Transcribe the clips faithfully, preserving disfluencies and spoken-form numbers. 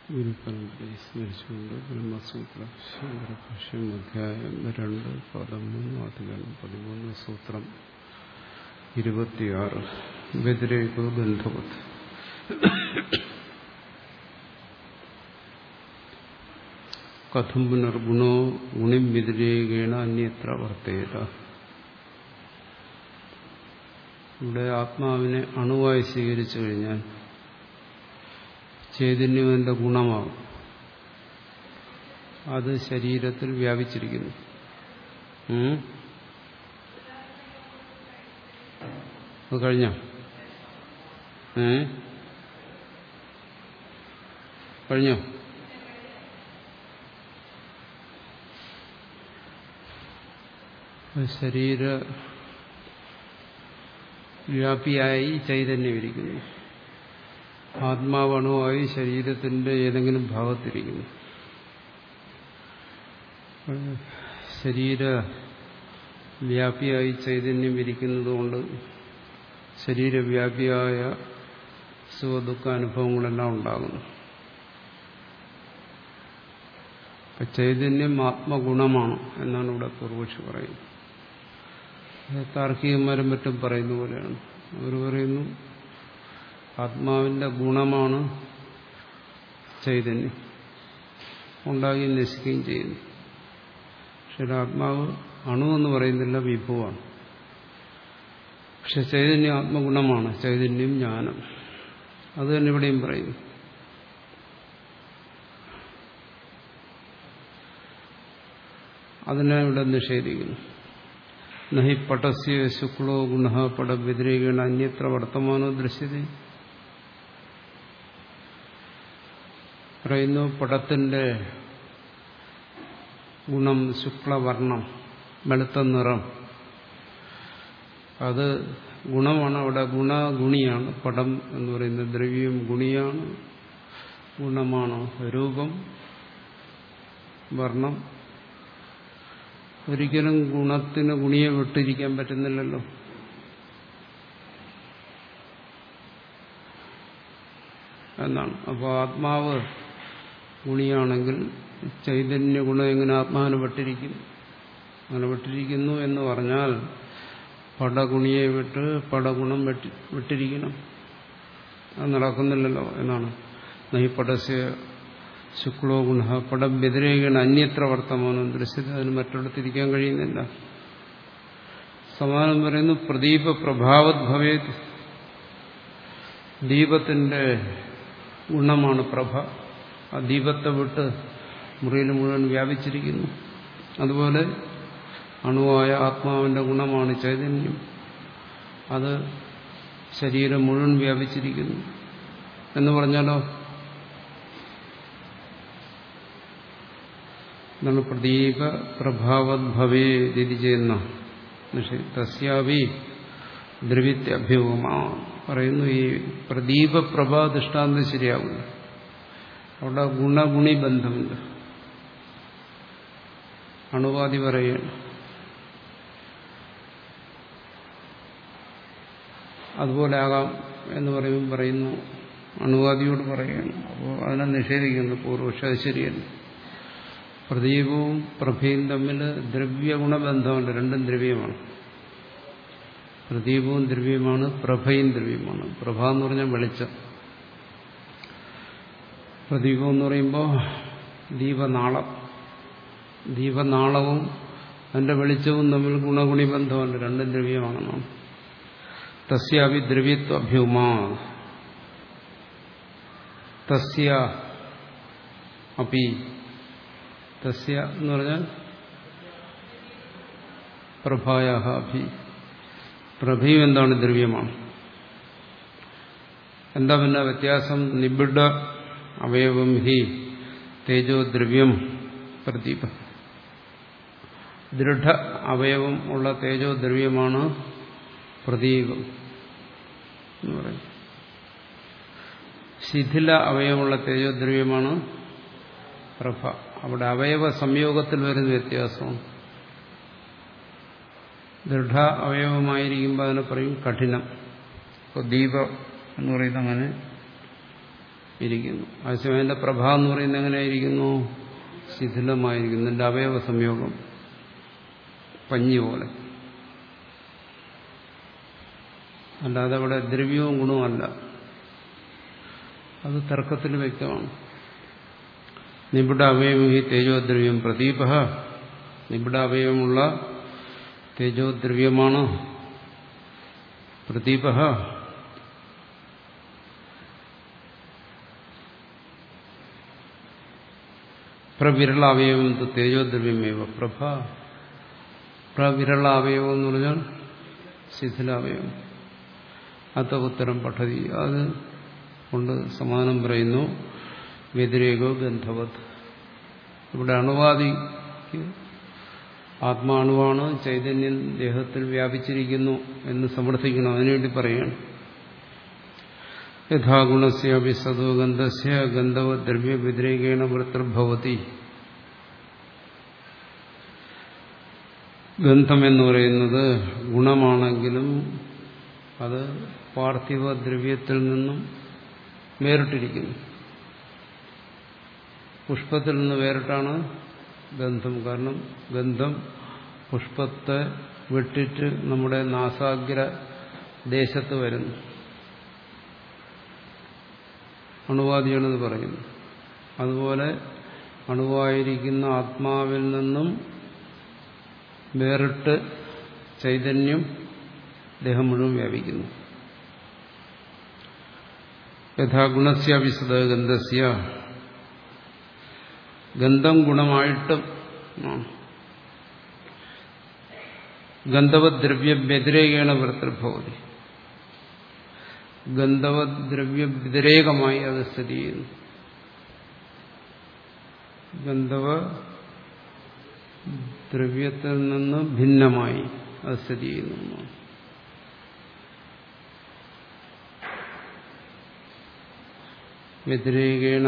ഗുരുപരമ്പരയെ സ്മരിച്ചുകൊണ്ട് ബ്രഹ്മസൂത്ര ശങ്കരഭാഷ്യം അധ്യായം രണ്ട് പതിമൂന്ന് അധികം പതിമൂന്ന് സൂത്രം ഇരുപത്തിയാറ് വ്യതിരേകോ ബന്ധവത്. കഥം പുനർഗുണോ ഗുണിം വ്യതിരേകേണ അന്യത്ര വർത്തേത. ഇവിടെ ആത്മാവിനെ അണുവായി സ്വീകരിച്ചു കഴിഞ്ഞാൽ ചൈതന്യത്തിന്റെ ഗുണമാകും. അത് ശരീരത്തിൽ വ്യാപിച്ചിരിക്കുന്നു. അത് കഴിഞ്ഞോ? ഏ കഴിഞ്ഞോ? ശരീര വ്യാപിയായി ചൈതന്യം ഇരിക്കുന്നു. ആത്മാവണുവായി ശരീരത്തിന്റെ ഏതെങ്കിലും ഭാഗത്തിരിക്കുന്നു. ശരീര വ്യാപിയായി ചൈതന്യം ഇരിക്കുന്നതുകൊണ്ട് ശരീരവ്യാപിയായ സുഖദുഃഖാനുഭവങ്ങളെല്ലാം ഉണ്ടാകുന്നു. ചൈതന്യം ആത്മഗുണമാണ് എന്നാണ് ഇവിടെ പൂർവക്ഷി പറയുന്നത്. താർക്കികന്മാരും മറ്റും പറയുന്ന പോലെയാണ്. അവർ പറയുന്നു ആത്മാവിന്റെ ഗുണമാണ് ചൈതന്യം, ഉണ്ടാകുകയും നശിക്കുകയും ചെയ്യുന്നു. പക്ഷെ ആത്മാവ് അണുവെന്ന് പറയുന്നില്ല, വിഭവമാണ്. പക്ഷെ ചൈതന്യം ആത്മഗുണമാണ്, ചൈതന്യം ജ്ഞാനം. അത് തന്നെ ഇവിടെയും പറയുന്നു. അതിനെ ഇവിടെ നിഷേധിക്കുന്നു. നഹി പടസ്യ ശുക്ലോ ഗുണ പട വ്യതിരേകേണ അന്യത്ര വർത്തമാനോ ദൃശ്യത. പറയുന്നു പടത്തിന്റെ ഗുണം ശുക്ലവർണം, വെളുത്ത നിറം, അത് ഗുണമാണ്. അവിടെ ഗുണഗുണിയാണ്. പടം എന്ന് പറയുന്ന ദ്രവ്യം ഗുണിയാണ്, ഗുണമാണ്. രൂപം, വർണ്ണം. ഒരിക്കലും ഗുണത്തിന് ഗുണിയെ വിട്ടിരിക്കാൻ പറ്റുന്നില്ലല്ലോ. എന്നാണ്. അപ്പോൾ ആത്മാവ് ഗുണിയാണെങ്കിൽ ചൈതന്യ ഗുണം എങ്ങനെ ആത്മാവിന് വിട്ടിരിക്കും? അങ്ങനെ വിട്ടിരിക്കുന്നു എന്ന് പറഞ്ഞാൽ പടഗുണിയെ വിട്ട് പടഗുണം വെട്ടി വിട്ടിരിക്കണം. അത് നടക്കുന്നില്ലല്ലോ എന്നാണ്. നഹി പടസ്യ ശുക്ലോ ഗുണ പടം വ്യതിരേകേണ അന്യത്ര വർത്തമാനം ദൃശ്യത. അതിന് മറ്റൊരിടത്തിരിക്കാൻ കഴിയുന്നില്ല. സമാനം പറയുന്നു പ്രദീപ പ്രഭാവത് ഭവേത്. ദീപത്തിന്റെ ഗുണമാണ് പ്രഭ. ആ ദീപത്തെ വിട്ട് മുറിയിൽ മുഴുവൻ വ്യാപിച്ചിരിക്കുന്നു. അതുപോലെ അണുവായ ആത്മാവിന്റെ ഗുണമാണ് ചൈതന്യം. അത് ശരീരം മുഴുവൻ വ്യാപിച്ചിരിക്കുന്നു എന്ന് പറഞ്ഞാലോ എന്താണ്? പ്രദീപ പ്രഭാവത് ഭവേ ദിതി ചെയ്യുന്ന തസ്യാവി ദ്രവിത്യഭ്യൂമ പറയുന്നു. ഈ പ്രദീപ പ്രഭാ ദൃഷ്ടാന്തം ശരിയാവില്ല. അവിടെ ഗുണഗുണി ബന്ധമുണ്ട്. അണുവാദി പറയുകയാണ്. അതുപോലെ ആകാം എന്ന് പറയുമ്പോൾ പറയുന്നു, അണുവാദിയോട് പറയുകയാണ്. അപ്പോൾ അതിനെ നിഷേധിക്കുന്നു പൂർവക്ഷ. അത് ശരിയല്ല. പ്രദീപവും പ്രഭയും തമ്മിൽ ദ്രവ്യഗുണബന്ധമുണ്ട്. രണ്ടും ദ്രവ്യമാണ്. പ്രദീപവും ദ്രവ്യമാണ്, പ്രഭയും ദ്രവ്യമാണ്. പ്രഭ എന്ന് പറഞ്ഞാൽ വെളിച്ചം. പ്രദീപം എന്ന് പറയുമ്പോൾ ദീപനാളം. ദീപനാളവും അതിന്റെ വെളിച്ചവും തമ്മിൽ ഗുണഗുണി ബന്ധമുണ്ട്. രണ്ടും ദ്രവ്യമാണെന്നാണ്. തസ്യാവി ദ്രവ്യത്വഭ്യൂമാ തസ്യ അപി. തസ്യ എന്ന് പറഞ്ഞാൽ പ്രഭായാഹ അഭി. പ്രഭയും എന്താണ്? ദ്രവ്യമാണ്. എന്താ പിന്നെ വ്യത്യാസം? നിബിഡ അവയവം ഹി തേജോ ദ്രവ്യം പ്രദീപ. ദൃഢ അവയവം ഉള്ള തേജോ ദ്രവ്യമാണ് പ്രദീപം എന്ന് പറയും. ശിഥില അവയവമുള്ള തേജോ ദ്രവ്യമാണ് പ്രഭ. അവിടെ അവയവ സംയോഗത്തിൽ വരുന്ന വ്യത്യാസമാണ്. ദൃഢ അവയവമായിരിക്കുമ്പോൾ അതിനെ പറയും കഠിനം. ഇപ്പോൾ ദീപം എന്ന് പറയുന്നത് അങ്ങനെ ഇരിക്കുന്നു. അതേസമയം അതിന്റെ പ്രഭ എന്ന് പറയുന്നത് എങ്ങനെയായിരിക്കുന്നു? ശിഥിലമായിരിക്കുന്നു. അതിന്റെ അവയവ സംയോഗം പഞ്ഞി പോലെ. അല്ലാതെ അവിടെ ദ്രവ്യവും ഗുണവും അല്ല. അത് തർക്കത്തിൽ വ്യക്തമാണ്. നിബിഡ അവയവം ഈ തേജോദ്രവ്യം പ്രദീപ. നിബിഡ അവയവമുള്ള തേജോദ്രവ്യമാണ് പ്രദീപ. പ്രവിരള അവയവം തേജോദ്രവ്യമേവ പ്രഭ. പ്രവിരള അവയവം എന്ന് പറഞ്ഞാൽ ശിഥിലാവയവം. അത ഉത്തരം പഠതി. അത് കൊണ്ട് സമാനം പറയുന്നു. വ്യതിരേകോ ഗന്ധവത്. ഇവിടെ അണുവാദിക്ക് ആത്മാണുവാണ്, ചൈതന്യം ദേഹത്തിൽ വ്യാപിച്ചിരിക്കുന്നു എന്ന് സമർത്ഥിക്കണം. അതിനുവേണ്ടി പറയുകയാണ്. യഥാ ഗുണസ്യാപി സദോ ഗന്ധസ്യ ഗന്ധവദ്രവ്യ വ്യതിരേകേണ വൃത്തിർഭവതി. ഗന്ധം എന്ന് പറയുന്നത് ഗുണമാണെങ്കിലും അത് പാർത്ഥിവ ദ്രവ്യത്തിൽ നിന്നും വേറിട്ടിരിക്കുന്നു. പുഷ്പത്തിൽ നിന്ന് വേറിട്ടാണ് ഗന്ധം. കാരണം ഗന്ധം പുഷ്പത്തെ വിട്ടിട്ട് നമ്മുടെ നാസാഗ്ര ദേശത്ത് വരുന്നു. അണുവാദിയാണെന്ന് പറയുന്നു. അതുപോലെ അണുവായിരിക്കുന്ന ആത്മാവിൽ നിന്നും വേറിട്ട് ചൈതന്യം ദേഹം മുഴുവൻ വ്യാപിക്കുന്നു. യഥാ ഗുണസ്യാവിശദ ഗന്ധസ്യ. ഗന്ധം ഗുണമായിട്ടും ഗന്ധവദ്രവ്യ വ്യതിരേകേണ വൃത്തിർഭവതി. ഗന്ധവദ്രവ്യ വ്യതിരേകമായി അത് സ്ഥിതി ചെയ്യുന്നു. ഗന്ധവ ദ്രവ്യത്തിൽ നിന്ന് ഭിന്നമായി അത് സ്ഥിതി ചെയ്യുന്നു. വ്യതിരേകേണ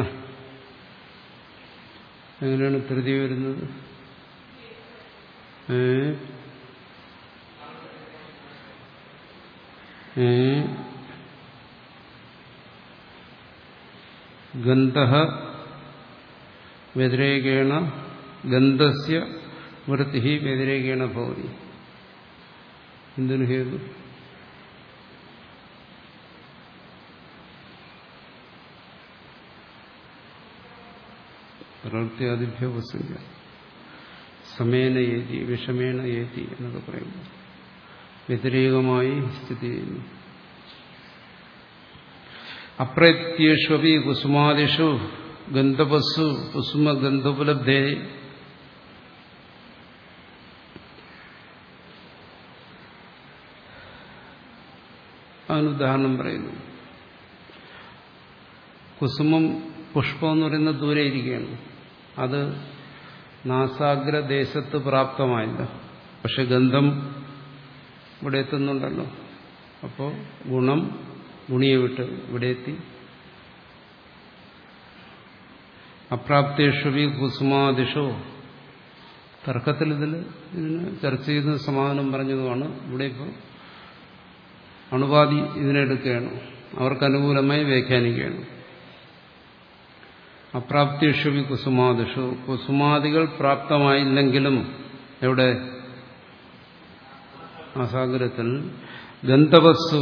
എങ്ങനെയാണ് തൃതി വരുന്നത്? ഏ ഗന്ധഃ വ്യതിരേകേണ ഗന്ധസ്യ വൃത്തി വ്യതിരേകേണ ഭവതി. എന്തിനു ഹേതു? പ്രവൃത്തിയാദിഭ്യ ഉപസംഖ്യ. സമേന ഏതി വിഷമേണ ഏതി എന്നൊക്കെ പറയുമ്പോൾ വ്യതിരേകമായി സ്ഥിതി ചെയ്യുന്നു. അപ്രത്യേഷ്വപി കുസുമാദിഷു ഗന്ധവസ്സു കുസുമഗന്ധോപലബ്ധേ. അതിനുദാഹരണം പറയുന്നു. കുസുമം പുഷ്പം എന്ന് പറയുന്നത് ദൂരെ ഇരിക്കുകയാണ്. അത് നാസാഗ്രദേശത്ത് പ്രാപ്തമായില്ല. പക്ഷെ ഗന്ധം ഇവിടെ എത്തുന്നുണ്ടല്ലോ. അപ്പോൾ ഗുണം ഗുണിയെ വിട്ട് ഇവിടെ എത്തി. അപ്രാപ്തേഷു കുസുമാദിഷോ. തർക്കത്തിൽ ഇതിൽ ഇതിന് ചർച്ച ചെയ്ത് സമാധാനം പറഞ്ഞതുമാണ്. ഇവിടെ ഇപ്പോൾ അണുവാദി ഇതിനെടുക്കുകയാണ്. അവർക്ക് അനുകൂലമായി വ്യാഖ്യാനിക്കുകയാണ്. അപ്രാപ്തേഷു കുസുമാദിഷു. കുസുമാദികൾ പ്രാപ്തമായില്ലെങ്കിലും എവിടെ? ആസാഗരത്തിൽ. ഗന്ധവസ്സു.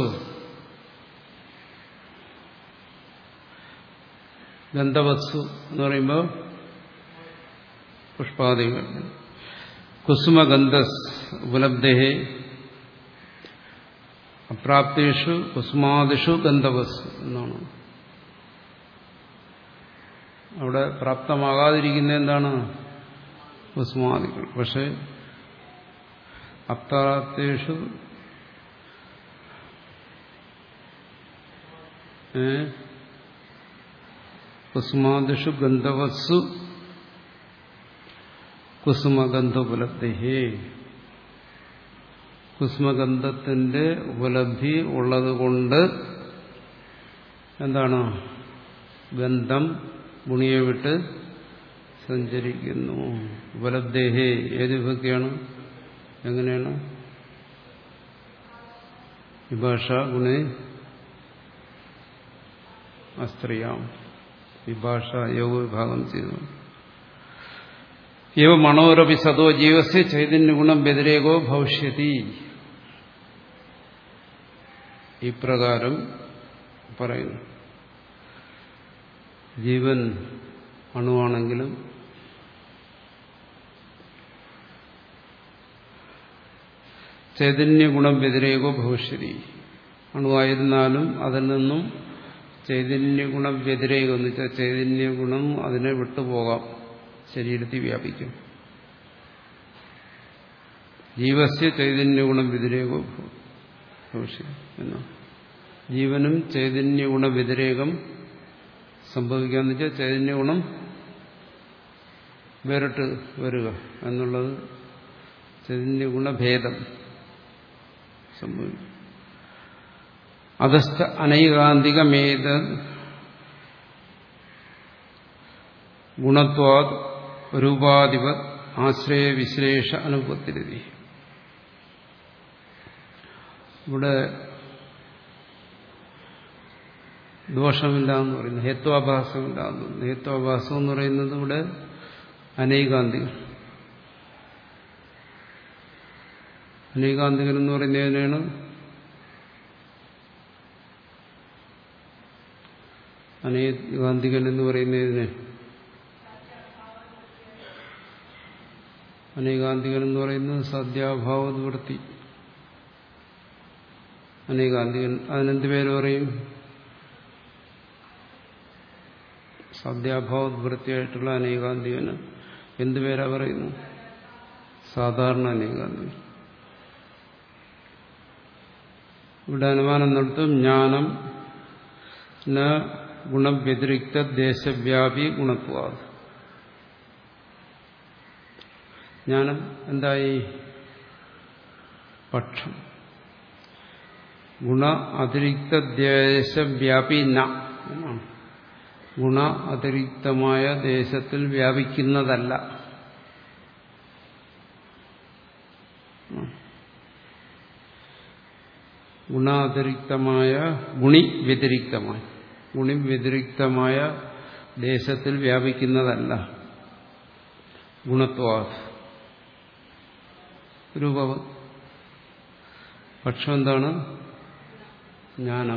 ഗന്ധവസ്സു എന്ന് പറയുമ്പോൾ പുഷ്പാദികൾ. കുസുമഗന്ധസ് ഉപലബ്ധേ. അപ്രാപ്തേഷു കുസുമാദിഷു ഗന്ധവസ്സു എന്നാണ്. അവിടെ പ്രാപ്തമാകാതിരിക്കുന്ന എന്താണ്? കുസുമാദികൾ. പക്ഷെ അപ്രാപ്തേഷു കുസുമാദിഷു ഗന്ധവസ്സു കുസുമഗന്ധോപലബ്ധേ. കുസുമഗന്ധത്തിന്റെ ഉപലബ്ധി ഉള്ളതുകൊണ്ട് എന്താണ്? ഗന്ധം ഗുണിയെ വിട്ട് സഞ്ചരിക്കുന്നു. ഉപലബ്ധേഹേ ഏത് വിഭക്തിയാണ്? എങ്ങനെയാണ്? വിഭാഷ ഗുണേ അസ്ത്രീയാം. വിഭാഷ യോഗ വിഭാഗം ചെയ്തു. ഏവ മണോരപി സതോ ജീവസ്യ ചൈതന്യഗുണം വ്യതിരേകോ ഭവിഷ്യതി. ഇപ്രകാരം പറയുന്നു. ജീവൻ അണുവാണെങ്കിലും ചൈതന്യഗുണം വ്യതിരേകോ ഭവിഷ്യതി. അണുവായിരുന്നാലും അതിൽ നിന്നും ചൈതന്യഗുണം വ്യതിരേകം എന്ന് വെച്ചാൽ ചൈതന്യഗുണം അതിനെ വിട്ടുപോകാം, ശരീരത്തിൽ വ്യാപിക്കും. ജീവസ്യ ചൈതന്യഗുണം വ്യതിരേകോ ഭവിഷ്യതി എന്നാ. ജീവനും ചൈതന്യഗുണ വ്യതിരേകം സംഭവിക്കാന്ന് വെച്ചാൽ ചൈതന്യഗുണം വേറിട്ട് വരിക എന്നുള്ളത് ചൈതന്യഗുണഭേദം സംഭവിക്കും. അധസ്ഥ അനൈകാന്തികമേത ഗുണത്വാദ് രൂപാധിപ ആശ്രയ വിശ്ലേഷ അനുപത്തിരതി. ഇവിടെ ദോഷമില്ല എന്ന് പറയുന്നു, ഹേത്വാഭാസമില്ല എന്ന് പറയുന്നു. ഹേത്വാഭാസം എന്ന് പറയുന്നത് ഇവിടെ അനൈകാന്തികം. അനൈകാന്തികൻ എന്ന് പറയുന്നതിനാണ് അനൈകാന്തികൻ എന്ന് പറയുന്നതിന് അനൈകാന്തികൻ എന്ന് പറയുന്നത് സദ്യാഭാവവൃത്തി. അനൈകാന്തികൻ അതിനെന്ത് പേര് പറയും? സദ്യാഭാവവൃത്തിയായിട്ടുള്ള അനൈകാന്തികന് എന്ത് പേരാ പറയുന്നു? സാധാരണ അനൈകാന്തികൻ. ഇവിടെ അനുമാനം നടത്തും ജ്ഞാനം ന ഗുണവ്യതിരിക്ത ദേശവ്യാപി ഗുണത്വാദ്. ജ്ഞാനം എന്തായി? പക്ഷം. ഗുണ അതിരിക്ത ദേശവ്യാപി ന എന്നാണ്. ഗുണ അതിരിക്തമായ ദേശത്തിൽ വ്യാപിക്കുന്നതല്ല. ഗുണാതിരിക്തമായ ഗുണി വ്യതിരിക്തമായ ഗുണി വ്യതിരിക്തമായ ദേശത്തിൽ വ്യാപിക്കുന്നതല്ല. ഗുണത്വാദ് രൂപവ. പക്ഷം എന്താണ്? ജ്ഞാനം.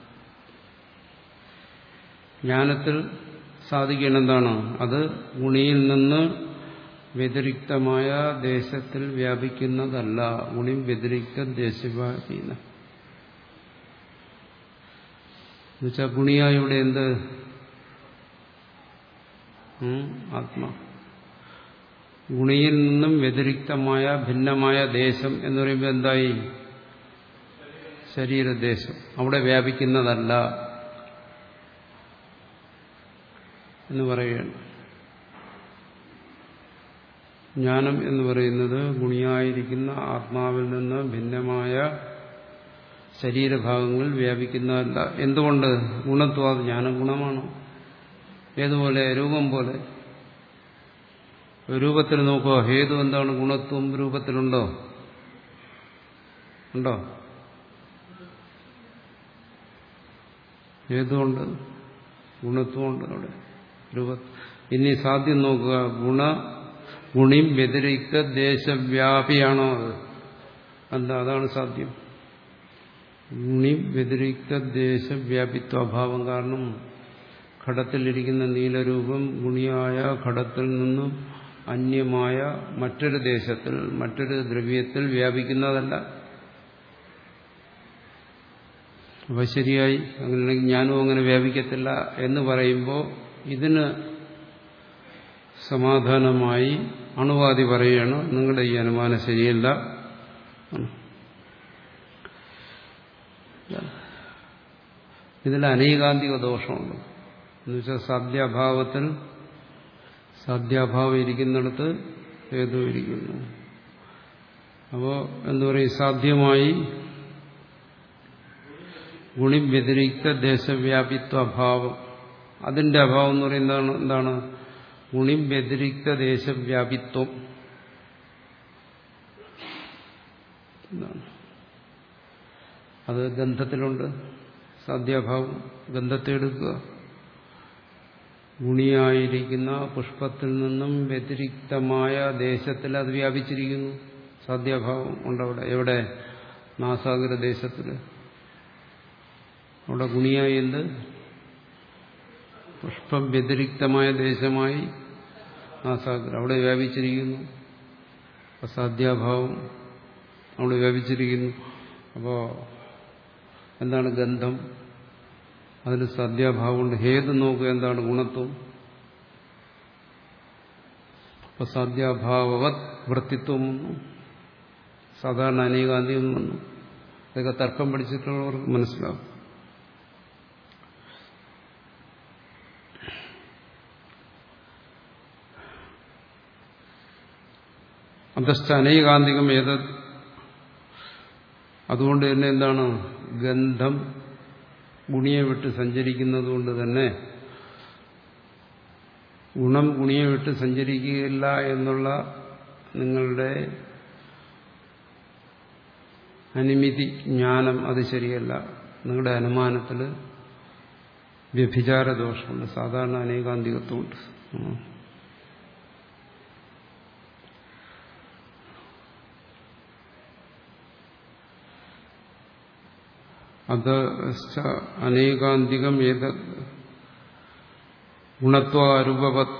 ജ്ഞാനത്തിൽ സാധിക്കണം എന്താണ്? അത് ഗുണിയിൽ നിന്ന് വ്യതിരിക്തമായ ദേശത്തിൽ വ്യാപിക്കുന്നതല്ല. ഗുണി വ്യതിരിക്ത ദേശവ്യാപീന എന്നുവെച്ചാൽ ഗുണിയായ ഇവിടെ എന്ത്? ആത്മാ. ഗുണിയിൽ നിന്നും വ്യതിരിക്തമായ ഭിന്നമായ ദേശം എന്ന് പറയുമ്പോൾ എന്തായി? ശരീരദേശം. അവിടെ വ്യാപിക്കുന്നതല്ല എന്ന് പറയുകയാണ്. ജ്ഞാനം എന്ന് പറയുന്നത് ഗുണിയായിരിക്കുന്ന ആത്മാവിൽ നിന്ന് ഭിന്നമായ ശരീരഭാഗങ്ങൾ വ്യാപിക്കുന്നതല്ല. എന്തുകൊണ്ട്? ഗുണത്വാദ്. ജ്ഞാനം ഗുണമാണ്. ഏതുപോലെ? രൂപം പോലെ. രൂപത്തിൽ നോക്കുക. ഹേതു എന്താണ്? ഗുണത്വം രൂപത്തിലുണ്ടോ? ഉണ്ടോ? ഹേതുണ്ട്, ഗുണത്വമുണ്ട് അവിടെ രൂപ. ഇനി സാധ്യം നോക്കുക. ഗുണ ഗുണിം വ്യതിരിക്ത ദേശവ്യാപിയാണോ അത്? അല്ല, അതാണ് സാധ്യം. ഗുണിം വ്യതിരിക്ത ദേശവ്യാപിത്വഭാവം. കാരണം ഘടത്തിലിരിക്കുന്ന നീലരൂപം ഗുണിയായ ഘടത്തിൽ നിന്നും അന്യമായ മറ്റൊരു ദേശത്തിൽ മറ്റൊരു ദ്രവ്യത്തിൽ വ്യാപിക്കുന്നതല്ല. അപ്പൊ ശരിയായി. അങ്ങനെയാണെങ്കിൽ ഞാനും അങ്ങനെ വ്യാപിക്കത്തില്ല എന്ന് പറയുമ്പോൾ ഇതിന് സമാധാനമായി അണുവാദി പറയുകയാണ് നിങ്ങളുടെ ഈ അനുമാനം ശരിയല്ല. ഇതിൽ അനൈകാന്തിക ദോഷമുണ്ട്. എന്നുവെച്ചാൽ സാധ്യാഭാവത്തിൽ സാധ്യാഭാവം ഇരിക്കുന്നിടത്ത് ഏതോ ഇരിക്കുന്നു. അപ്പോൾ എന്താ പറയും? സാധ്യമായി ഗുണി വ്യതിരിക്ത ദേശവ്യാപിത്വ അഭാവം. അതിന്റെ അഭാവം എന്ന് പറയുന്നതാണ് എന്താണ്? ഗുണി വ്യതിരിക്ത ദേശവ്യാപിത്വം. അത് ഗന്ധത്തിലുണ്ട്. സാധ്യാഭാവം. ഗന്ധത്തെ എടുക്കുക. ഗുണിയായിരിക്കുന്ന പുഷ്പത്തിൽ നിന്നും വ്യതിരിക്തമായ ദേശത്തിൽ അത് വ്യാപിച്ചിരിക്കുന്നു. സാധ്യാഭാവം ഉണ്ടവിടെ. എവിടെ? നാസാഗ്ര ദേശത്തിൽ. അവിടെ ഗുണിയായി എന്ത്? പുഷ്പം വ്യതിരിക്തമായ ദേശമായി നാസാഗ്ര അവിടെ വ്യാപിച്ചിരിക്കുന്നു. അസാധ്യാഭാവം അവിടെ വ്യാപിച്ചിരിക്കുന്നു. അപ്പോൾ എന്താണ് ഗന്ധം? അതിന് സാധ്യാഭാവമുണ്ട്. ഹേതു നോക്കുക, എന്താണ് ഗുണത്വം? അപ്പൊ സാധ്യാഭാവവത് വൃത്തിത്വം വന്നു, സാധാരണ അനേകാന്തികം വന്നു. ഇതൊക്കെ തർക്കം പഠിച്ചിട്ടുള്ളവർക്ക് മനസ്സിലാവും. അന്തസ്ഥ അനേകാന്തികം ഏത്? അതുകൊണ്ട് തന്നെ എന്താണ്? ഗന്ധം ഗുണിയെ വിട്ട് സഞ്ചരിക്കുന്നത് കൊണ്ട് തന്നെ ഗുണം ഗുണിയെ വിട്ട് സഞ്ചരിക്കുകയില്ല എന്നുള്ള നിങ്ങളുടെ അനിമിതി ജ്ഞാനം അത് ശരിയല്ല. നിങ്ങളുടെ അനുമാനത്തിൽ വ്യഭിചാര ദോഷമുണ്ട്, സാധാരണ അനേകാന്തികത്വമുണ്ട്. അത് അനേകാന്തികം ഏത് ഗുണത്വാരൂപവത്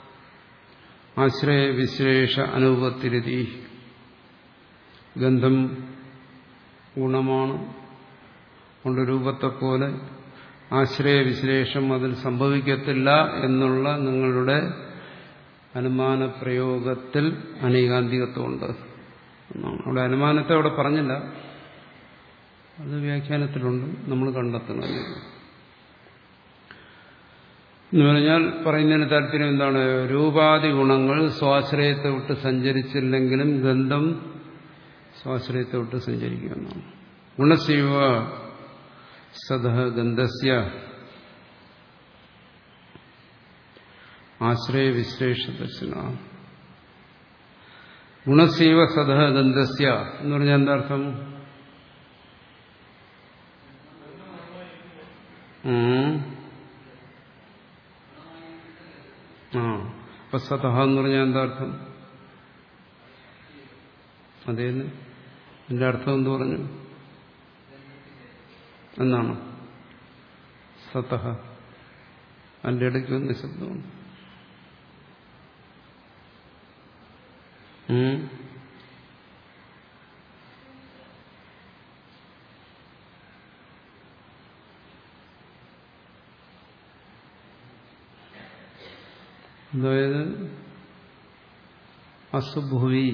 ആശ്രയവിശേഷ അനുപത്തിരതി. ഗന്ധം ഗുണമാണ്, കൊണ്ട് രൂപത്തെപ്പോലെ ആശ്രയവിശേഷം അതിൽ സംഭവിക്കത്തില്ല എന്നുള്ള നിങ്ങളുടെ അനുമാന പ്രയോഗത്തിൽ അനേകാന്തികത്വമുണ്ട് എന്നാണ്. അവിടെ അനുമാനത്തെ അവിടെ പറഞ്ഞില്ല, അത് വ്യാഖ്യാനത്തിലുണ്ട്, നമ്മൾ കണ്ടെത്തണം. എന്ന് പറഞ്ഞാൽ പറയുന്നതിന് താല്പര്യം എന്താണ്? രൂപാദി ഗുണങ്ങൾ സ്വാശ്രയത്തെ വിട്ട് സഞ്ചരിച്ചില്ലെങ്കിലും ഗന്ധം സ്വാശ്രയത്തെ വിട്ട് സഞ്ചരിക്കുമെന്നാണ്. ഗുണസീവ സദഃ ഗന്ധസ്യ ആശ്രയവിശ്ലേഷ ദർശന. ഗുണസീവ സദഃ ഗന്ധസ്യ എന്ന് പറഞ്ഞാൽ എന്താർത്ഥം? ആ അപ്പൊ സതഹ എന്ന് പറഞ്ഞാൽ എന്താർത്ഥം? അതേന്ന് എന്റെ അർത്ഥം എന്ത് പറഞ്ഞു എന്നാണ്? സതഹ അതിന്റെ ഇടയ്ക്ക് വന്ന ശബ്ദമാണ്. അതായത് അസുഭുവി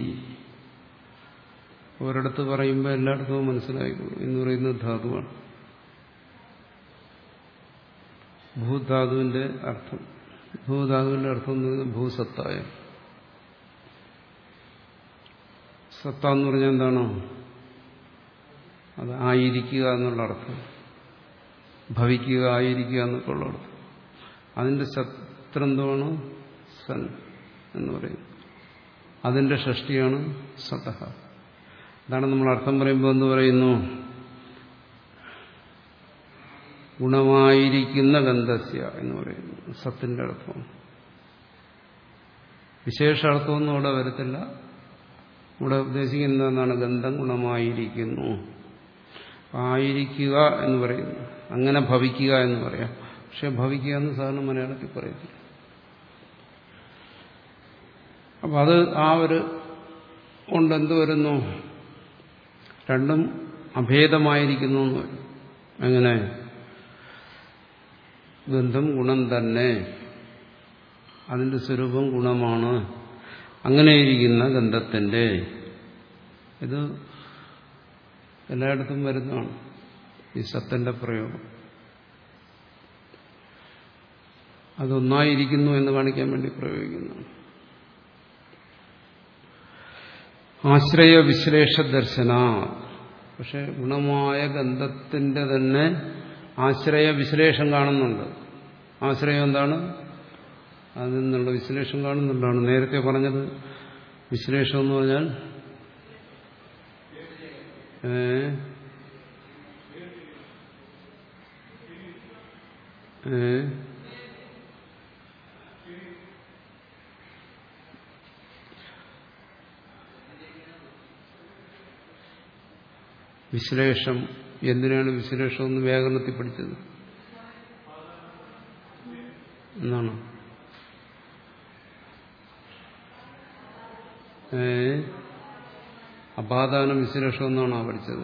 ഒരിടത്ത് പറയുമ്പോൾ എല്ലായിടത്തും മനസ്സിലായിക്കോളൂ എന്ന് പറയുന്ന ധാതുവാണ്. ഭൂധാതുവിന്റെ അർത്ഥം, ഭൂധാതുവിന്റെ അർത്ഥം എന്ന് പറയുന്നത് ഭൂസത്തായ. സത്ത എന്ന് പറഞ്ഞാൽ എന്താണോ? അത് ആയിരിക്കുക എന്നുള്ള അർത്ഥം, ഭവിക്കുക, ആയിരിക്കുക എന്നൊക്കെ ഉള്ള അർത്ഥം. അതിന്റെ സത്രന്താണ് സൻ എന്ന് പറയുന്നത്. അതിന്റെ ഷഷ്ടിയാണ് സതഹ. അതാണ് നമ്മൾ അർത്ഥം പറയുമ്പോൾ എന്ന് പറയുന്നു, ഗുണമായിരിക്കുന്ന ഗന്ധസ്യ എന്ന് പറയുന്നു. സത്തിന്റെ അർത്ഥം വിശേഷാർത്ഥമൊന്നും ഇവിടെ വരത്തില്ല. ഇവിടെ ഉദ്ദേശിക്കുന്നത് എന്താണ്? ഗന്ധം ഗുണമായിരിക്കുന്നു, ആയിരിക്കുക എന്ന് പറയുന്നു. അങ്ങനെ ഭവിക്കുക എന്ന് പറയാം. പക്ഷെ ഭവിക്കുക എന്ന് സാധാരണ മലയാളത്തിൽ പറയത്തില്ല. അപ്പൊ അത് ആ ഒരു കൊണ്ട് എന്ത് വരുന്നു? രണ്ടും അഭേദമായിരിക്കുന്നു എന്ന് വരും. എങ്ങനെ? ഗന്ധം ഗുണം തന്നെ, അതിന്റെ സ്വരൂപം ഗുണമാണ്. അങ്ങനെയിരിക്കുന്ന ഗന്ധത്തിന്റെ ഇത് എല്ലായിടത്തും വരുന്നതാണ് ഈ സത്തിന്റെ പ്രയോഗം. അതൊന്നായിരിക്കുന്നു എന്ന് കാണിക്കാൻ വേണ്ടി പ്രയോഗിക്കുന്നതാണ്. ആശ്രയ വിശ്ലേഷ ദർശന. പക്ഷെ ഗുണമായ ഗന്ധത്തിന്റെ തന്നെ ആശ്രയ വിശ്ലേഷം കാണുന്നുണ്ട്. ആശ്രയം എന്താണ്? അതിൽ നിന്നുള്ള വിശ്ലേഷം കാണുന്നുണ്ടാണ്. നേരത്തെ പറഞ്ഞത് വിശ്ലേഷം എന്ന് പറഞ്ഞാൽ ഏ ഏ വിശ്ലേഷം എന്തിനാണ് വിശ്ലേഷം എന്ന് വ്യാകരണത്തിൽ പഠിച്ചത് എന്നാണ് ഏ അപാദാന വിശ്ലേഷം എന്നാണോ പഠിച്ചത്?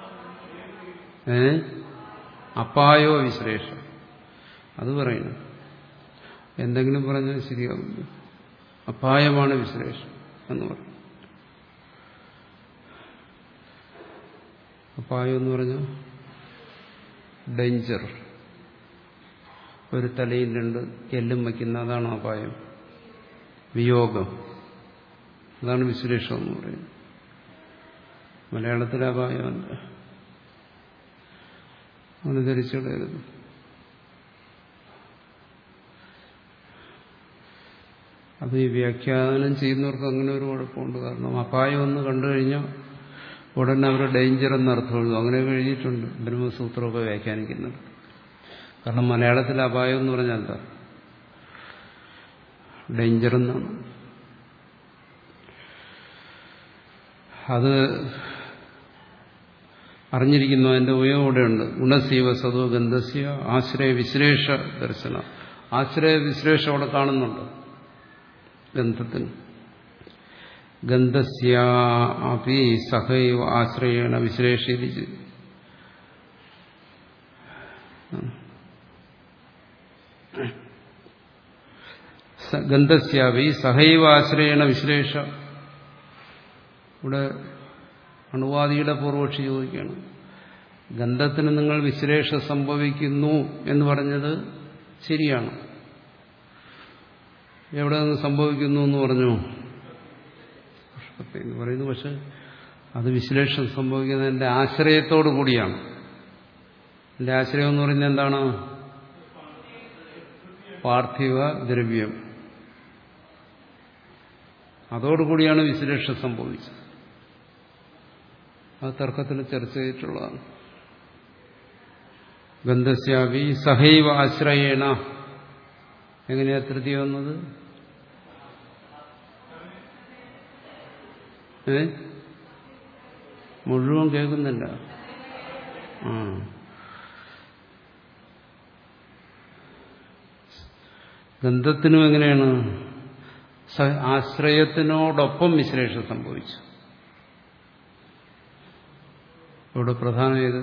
ഏ അപായോ വിശ്ലേഷം അത് പറയണം. എന്തെങ്കിലും പറഞ്ഞാൽ ശരിയാവില്ല. അപായമാണ് വിശ്ലേഷം എന്ന് പറയും. അപായം എന്ന് പറഞ്ഞാൽ ഡേഞ്ചർ. ഒരു തലയിൽ രണ്ട് എല്ലും വയ്ക്കുന്ന അതാണ് അപായം. വിയോഗം അതാണ് വിശ്ലേഷം എന്ന് പറയുന്നത്. മലയാളത്തിലെ അപായമല്ല. അങ്ങനെ ധരിച്ചിടരുത്. അത് ഈ വ്യാഖ്യാനം ചെയ്യുന്നവർക്ക് അങ്ങനെ ഒരു കുഴപ്പമുണ്ട്. കാരണം അപായം ഒന്ന് കണ്ടു കഴിഞ്ഞാൽ ഉടനെ അവർ ഡേഞ്ചർ എന്ന് അർത്ഥമുള്ളൂ. അങ്ങനെ എഴുതിയിട്ടുണ്ട് ബ്രഹ്മസൂത്രമൊക്കെ വ്യാഖ്യാനിക്കുന്നത്. കാരണം മലയാളത്തിലെ അപായം എന്ന് പറഞ്ഞാൽ എന്താ? ഡേഞ്ചർ എന്നാണ്. അത് അറിഞ്ഞിരിക്കുന്നു. അതിന്റെ ഉപയോഗം ഇവിടെയുണ്ട്. ഗുണസീവ സതോ ഗന്ധസ്യ ആശ്രയ വിശ്ലേഷ ദർശന. ആശ്രയ വിശ്ലേഷം അവിടെ കാണുന്നുണ്ട് ഗന്ധത്തിന്. ഗന്ധസ്യാപി സഹൈവ ആശ്രയേണ വിശ്ലേഷിച്ച് ഗന്ധസ്യാപി സഹൈവ ആശ്രയേണ വിശ്ലേഷ. ഇവിടെ അണുവാദിയുടെ പൂർവക്ഷി ചോദിക്കുകയാണ്, ഗന്ധത്തിന് നിങ്ങൾ വിശ്ലേഷം സംഭവിക്കുന്നു എന്ന് പറഞ്ഞത് ശരിയാണ്. എവിടെ നിന്ന് സംഭവിക്കുന്നു എന്ന് പറഞ്ഞു? പുഷ്പത്തെ എന്ന് പറയുന്നു. പക്ഷെ അത് വിശ്ലേഷം സംഭവിക്കുന്നത് എന്റെ ആശ്രയത്തോടു കൂടിയാണ്. എന്റെ ആശ്രയം എന്ന് പറയുന്നത് എന്താണ്? പാർത്ഥിവ ദ്രവ്യം. അതോടുകൂടിയാണ് വിശ്ലേഷം സംഭവിച്ചത്. അത് തർക്കത്തിൽ ചർച്ച ചെയ്തിട്ടുള്ളതാണ്. ഗന്ധസ്യാവി സഹൈവ ആശ്രയേണ. എങ്ങനെയാ തൃതീയ വന്നത്? ഏ മുഴുവൻ കേൾക്കുന്നില്ല. ആ ഗന്ധത്തിനും എങ്ങനെയാണ്? ആശ്രയത്തിനോടൊപ്പം വിശ്ലേഷം സംഭവിച്ചു. ഇവിടെ പ്രധാനം ഏത്?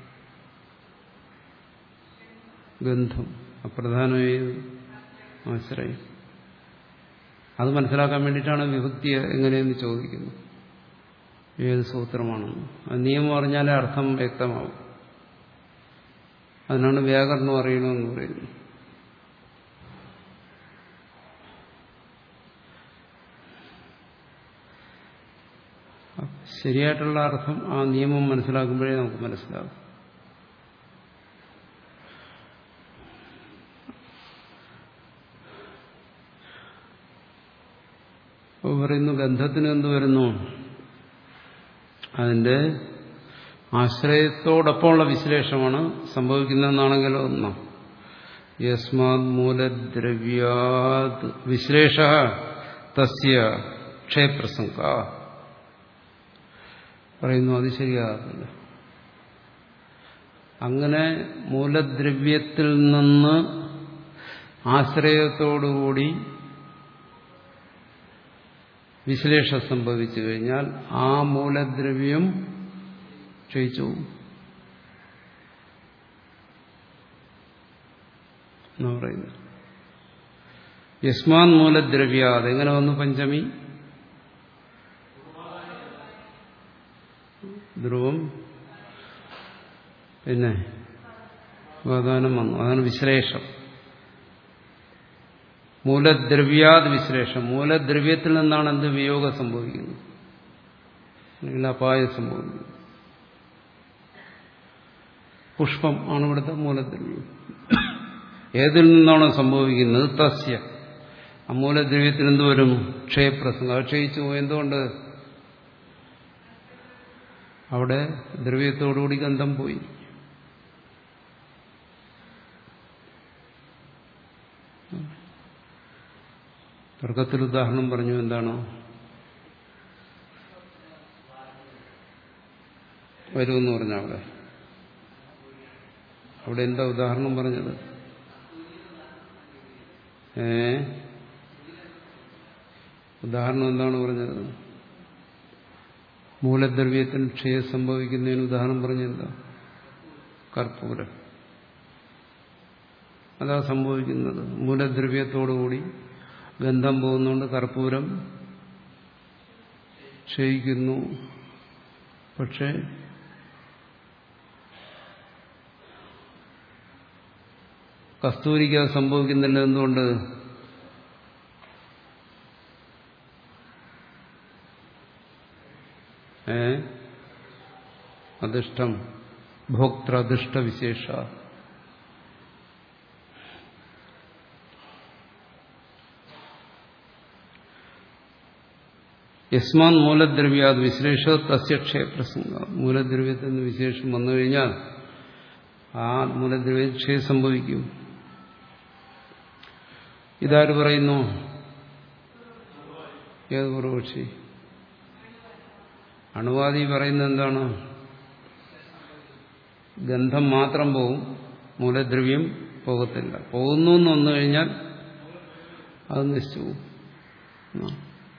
ഗന്ധം. അപ്രധാനം ഏത്? ആശ്രയം. അത് മനസ്സിലാക്കാൻ വേണ്ടിയിട്ടാണ് വിഭക്തി എങ്ങനെയെന്ന് ചോദിക്കുന്നത്. ഏത് സൂത്രമാണെന്ന് അത് നിയമം അറിഞ്ഞാലേ അർത്ഥം വ്യക്തമാവും. അതിനാണ് വ്യാകരണം അറിയണമെന്ന് പറയുന്നത്. ശരിയായിട്ടുള്ള അർത്ഥം ആ നിയമം മനസ്സിലാക്കുമ്പോഴേ നമുക്ക് മനസ്സിലാകും. അപ്പോൾ പറയുന്നു ഗന്ധത്തിന് എന്ത് വരുന്നു? അതിന്റെ ആശ്രയത്തോടൊപ്പമുള്ള വിശ്ലേഷമാണ് സംഭവിക്കുന്നതെന്നാണെങ്കിലോ ഒന്നോ യസ്മാത് മൂലദ്രവ്യാത് വിശ്ലേഷ തസ്യ ക്ഷയപ്രസംഗ പറയുന്നു. അത് ശരിയാകത്തില്ല. അങ്ങനെ മൂലദ്രവ്യത്തിൽ നിന്ന് ആശ്രയത്തോടുകൂടി വിശ്ലേഷം സംഭവിച്ചു കഴിഞ്ഞാൽ ആ മൂലദ്രവ്യം ക്ഷയിച്ചു എന്നാ പറയുന്നത്. യസ്മാൻ മൂലദ്രവ്യ. അതെങ്ങനെ വന്നു? പഞ്ചമി ധ്രുവം പിന്നെ വാദാനം വന്നു. അതാണ് വിശ്ലേഷം. മൂലദ്രവ്യാത് വിശ്ലേഷം. മൂലദ്രവ്യത്തിൽ നിന്നാണ് എന്ത് വിയോഗം സംഭവിക്കുന്നത്, അല്ലെങ്കിൽ അപായം സംഭവിക്കുന്നത്. പുഷ്പം ആണ് ഇവിടുത്തെ മൂലദ്രവ്യം. ഏതിൽ നിന്നാണോ സംഭവിക്കുന്നത് തസ്യ. ആ മൂലദ്രവ്യത്തിൽ എന്ത് വരും? ക്ഷയപ്രസംഗം. അത് ക്ഷയിച്ചു പോയി. എന്തുകൊണ്ട്? അവിടെ ദ്രവ്യത്തോടുകൂടി ഗന്ധം പോയി. തർക്കത്തിൽ ഉദാഹരണം പറഞ്ഞു. എന്താണ്? വരുമെന്ന് പറഞ്ഞ അവിടെ അവിടെ എന്താ ഉദാഹരണം പറഞ്ഞത്? ഏ ഉദാഹരണം എന്താണ് പറഞ്ഞത്? മൂലദ്രവ്യത്തിന് ക്ഷയം സംഭവിക്കുന്നതിന് ഉദാഹരണം പറഞ്ഞെന്താ? കർപ്പൂരം. അതാ സംഭവിക്കുന്നത്. മൂലദ്രവ്യത്തോടുകൂടി ഗന്ധം പോകുന്നതുകൊണ്ട് കർപ്പൂരം ക്ഷയിക്കുന്നു. പക്ഷെ കസ്തൂരിക്ക് അത് സംഭവിക്കുന്നില്ല. എന്തുകൊണ്ട്? ഏ അധിഷ്ഠം ഭോക്തൃഅധിഷ്ഠ വിശേഷ. യസ്മാൻ മൂലദ്രവ്യാത് വിശേഷ തസ്യ ക്ഷയപ്രസംഗ. മൂലദ്രവ്യത്തിൽ നിന്ന് വിശേഷം വന്നു കഴിഞ്ഞാൽ ആ മൂലദ്രവ്യ ക്ഷയം സംഭവിക്കും. ഇതാര് പറയുന്നു? ഏത് പൂർവപക്ഷി? അണുവാദി പറയുന്നത് എന്താണ്? ഗന്ധം മാത്രം പോകും, മൂലദ്രവ്യം പോകത്തില്ല. പോകുന്നു എന്ന് വന്നു കഴിഞ്ഞാൽ അത് നശിച്ചു പോകും.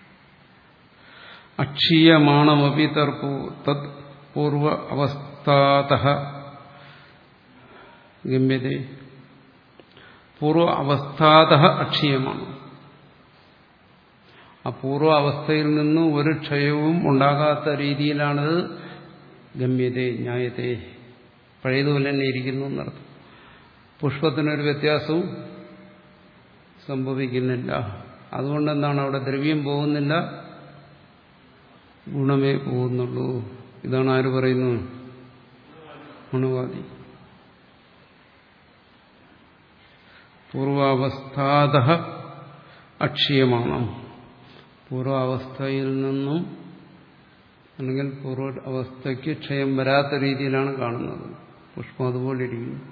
അക്ഷീയമാണമപി തത് പൂർവ അവസ്ഥാതഃ ഗമ്യതേ. പൂർവ അവസ്ഥാതഃ അക്ഷീയമാണ്. ആ പൂർവ അവസ്ഥയിൽ നിന്ന് ഒരു ക്ഷയവും ഉണ്ടാകാത്ത രീതിയിലാണത് ഗമ്യതേ ന്യായത്തെ. പഴയതുപോലെ തന്നെ ഇരിക്കുന്നു എന്നർത്ഥം. പുഷ്പത്തിനൊരു വ്യത്യാസവും സംഭവിക്കുന്നില്ല. അതുകൊണ്ടെന്താണ് അവിടെ ദ്രവ്യം പോകുന്നില്ല, ഗുണമേ പോകുന്നുള്ളൂ. ഇതാണ് ആര് പറയുന്നു? അണുവാദി. പൂർവാവസ്ഥാതഃ അക്ഷീയമാണ്. പൂർവാവസ്ഥയിൽ നിന്നും അല്ലെങ്കിൽ പൂർവ അവസ്ഥയ്ക്ക് ക്ഷയം വരാത്ത രീതിയിലാണ് കാണുന്നത്. പുഷ്പം അതുപോലെ ഇരിക്കുന്നു.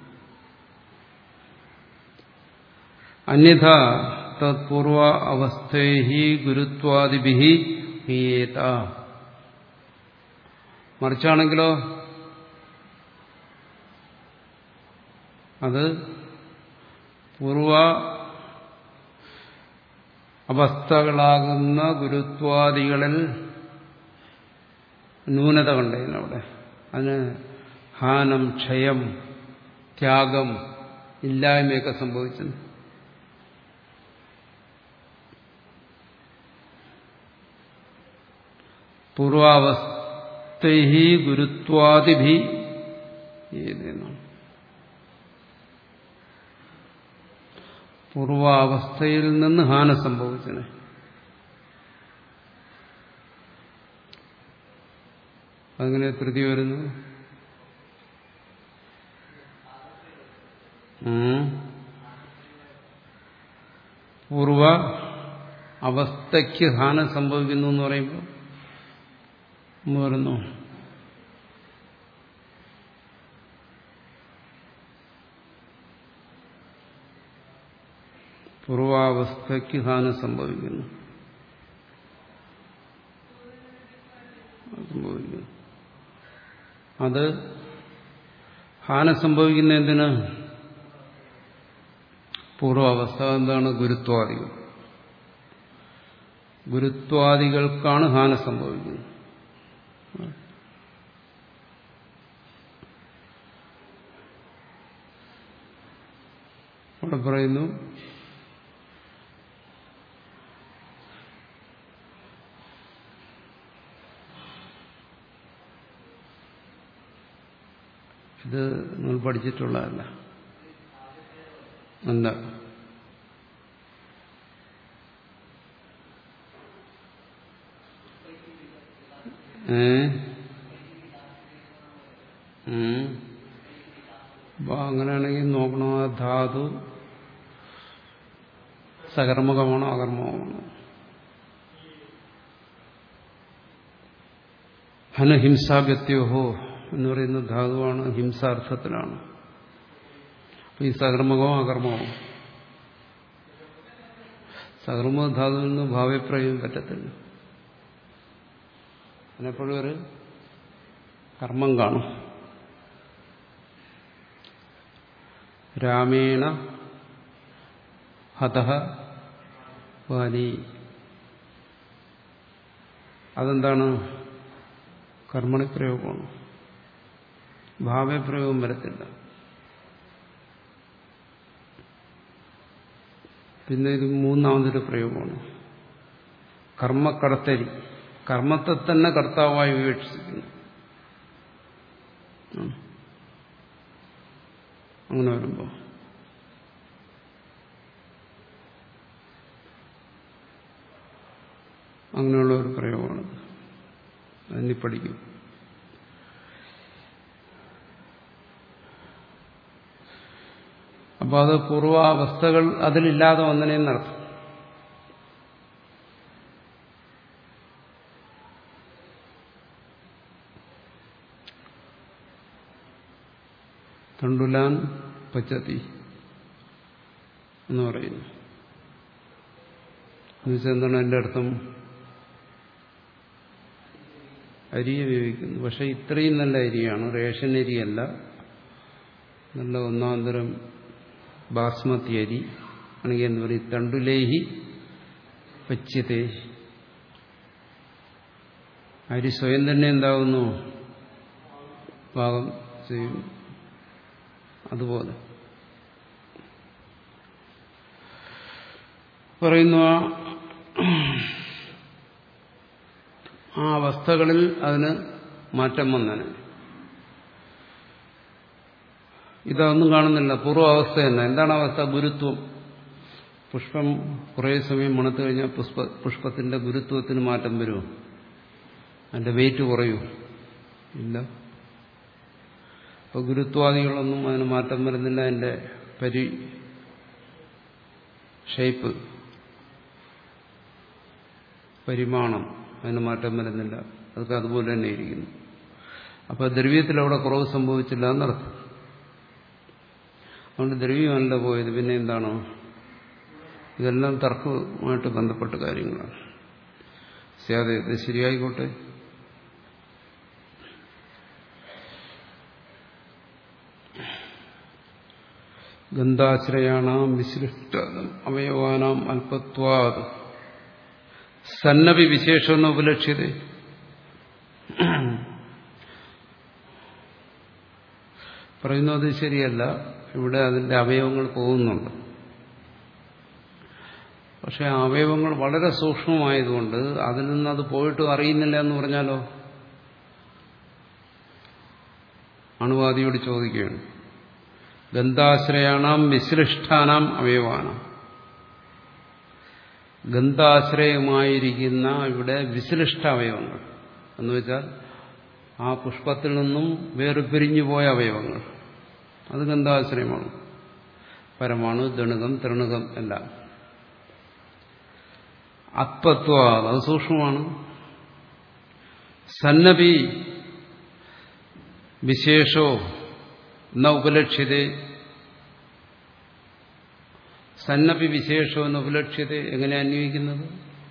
അന്യഥ തത്പൂർവ അവസ്ഥൈഹി ഗുരുത്വാദിഭിഹി ഹീയേത. മറിച്ചാണെങ്കിലോ അത് പൂർവ അവസ്ഥകളാകുന്ന ഗുരുത്വാദികളിൽ ന്യൂനത കണ്ടതിനവിടെ അതിന് ഹാനം, ക്ഷയം, ത്യാഗം, ഇല്ലായ്മയൊക്കെ സംഭവിച്ചു. പൂർവാവസ്ഥൈഹി ഗുരുത്വാദിഭി ഏതെന്നാണ്. പൂർവാവസ്ഥയിൽ നിന്ന് ഹാന സംഭവിച്ചത്. അങ്ങനെ തൃതി വരുന്നു. പൂർവ അവസ്ഥയ്ക്ക് ഹാന സംഭവിക്കുന്നു എന്ന് പറയുമ്പോൾ വരുന്നു പൂർവാവസ്ഥയ്ക്ക് ഹാന സംഭവിക്കുന്നു സംഭവിക്കുന്നു അത് ഹാന സംഭവിക്കുന്ന എന്തിന്? പൂർവാവസ്ഥ എന്താണ്? ഗുരുത്വാദികൾ. ഗുരുത്വാദികൾക്കാണ് ഹാന സംഭവിക്കുന്നത്. അവിടെ പറയുന്നു ഇത് നിങ്ങൾ പഠിച്ചിട്ടുള്ളതല്ല. എന്താ? ഏ അപ്പൊ അങ്ങനെയാണെങ്കിൽ നോക്കണം, ആ ധാതു സകർമ്മകമാണോ അകർമ്മകമാണോ? ഹനഹിംസാഗത്യോഹോ എന്ന് പറയുന്ന ധാതുവാണ്, ഹിംസാർത്ഥത്തിലാണ്. അപ്പൊ ഈ സകർമ്മകമോ അകർമ്മമോ? സകർമ്മ ധാതുവിൽ നിന്ന് ഭാവപ്രയോഗം പറ്റത്തില്ല. അതിനെപ്പോഴും ഒരു കർമ്മം കാണും. രാമേണ ഹതഃ വാലി, അതെന്താണ്? കർമ്മണി പ്രയോഗമാണ്. ഭാവേ പ്രയോഗം വരത്തില്ല. പിന്നെ ഇത് മൂന്നാമതൊരു പ്രയോഗമാണ്. കർമ്മകർത്തരി, കർമ്മത്തെ തന്നെ കർത്താവായി വിവക്ഷിക്കുന്നു. അങ്ങനെ വരുമ്പോ അങ്ങനെയുള്ള ഒരു പ്രയോഗമാണത്. അതിനി പഠിക്കും. അപ്പൊ അത് പൂർവാവസ്ഥകൾ അതിലില്ലാതെ വന്നതിനർത്ഥം. തണ്ടുലാൻ പച്ചത്തി എന്ന് പറയുന്നു. എന്നുവെച്ചാൽ എന്താണ് എൻ്റെ അർത്ഥം? അരിയെ വേവിക്കുന്നു. പക്ഷെ ഇത്രയും നല്ല അരിയാണ്, റേഷൻ അരിയല്ല, നല്ല ഒന്നാന്തരം ബാസ്മതി അരി ആണെങ്കിൽ എന്ന് പറയും തണ്ടുലേഹി പച്യതേ. അരി സ്വയം തന്നെ എന്താകുന്നു? പാകം ചെയ്യും. അതുപോലെ പറയുന്നു ആ അവസ്ഥകളിൽ അതിന് മാറ്റം വന്നതിന്. ഇതൊന്നും കാണുന്നില്ല, പൂർവാവസ്ഥ തന്നെ. എന്താണ് അവസ്ഥ? ഗുരുത്വം. പുഷ്പം കുറേ സമയം മണത്തു കഴിഞ്ഞാൽ പുഷ്പ പുഷ്പത്തിന്റെ ഗുരുത്വത്തിന് മാറ്റം വരുമോ? അതിന്റെ വെയിറ്റ് കുറയൂ? ഇല്ല. അപ്പോൾ ഗുരുത്വാദികളൊന്നും അതിന് മാറ്റം വരുന്നില്ല. അതിന്റെ പരി ഷേപ്പ്, പരിമാണം അതിന് മാറ്റം വരുന്നില്ല. അതൊക്കെ അതുപോലെ തന്നെ ഇരിക്കുന്നു. അപ്പോൾ ദ്രവ്യത്തിൽ അവിടെ കുറവ് സംഭവിച്ചില്ല എന്നർത്ഥം. അതുകൊണ്ട് ദ്രവ്യമല്ല പോയത്. പിന്നെ എന്താണ്? ഇതെല്ലാം തർക്കവുമായിട്ട് ബന്ധപ്പെട്ട കാര്യങ്ങളാണ്. അതെ, ഇത് ശരിയായിക്കോട്ടെ. ഗന്ധാശ്രയാണാം വിശിഷ്ട അവയവാനാം അല്പത്വാത് സന്നപി വിശേഷം ഉപലക്ഷ്യത. പറയുന്നത് ശരിയല്ല. ഇവിടെ അതിന്റെ അവയവങ്ങൾ പോകുന്നുണ്ട്. പക്ഷെ ആ അവയവങ്ങൾ വളരെ സൂക്ഷ്മമായതുകൊണ്ട് അതിൽ നിന്ന് അത് പോയിട്ട് അറിയുന്നില്ല എന്ന് പറഞ്ഞാലോ? അണുവാദിയോട് ചോദിക്കുകയാണ്. ഗന്ധാശ്രയാണാം വിശ്ലിഷ്ടാനാം അവയവാനാം, ഗന്ധാശ്രയമായിരിക്കുന്ന ഇവിടെ വിശ്ലിഷ്ട അവയവങ്ങൾ എന്ന് വെച്ചാൽ ആ പുഷ്പത്തിൽ നിന്നും വേർപിരിഞ്ഞു പോയ അവയവങ്ങൾ, അത് ഗന്ധാശ്രയമാണ്. പരമാണു, ദണുകം, തൃണുകം എല്ലാം. അത്പത്വ, അത് സൂക്ഷ്മമാണ്. സന്നപി വിശേഷോ ന ഉപലക്ഷ്യതേ. സന്നപി വിശേഷോ ന ഉപലക്ഷ്യതേ എങ്ങനെ അന്വയിക്കുന്നത്?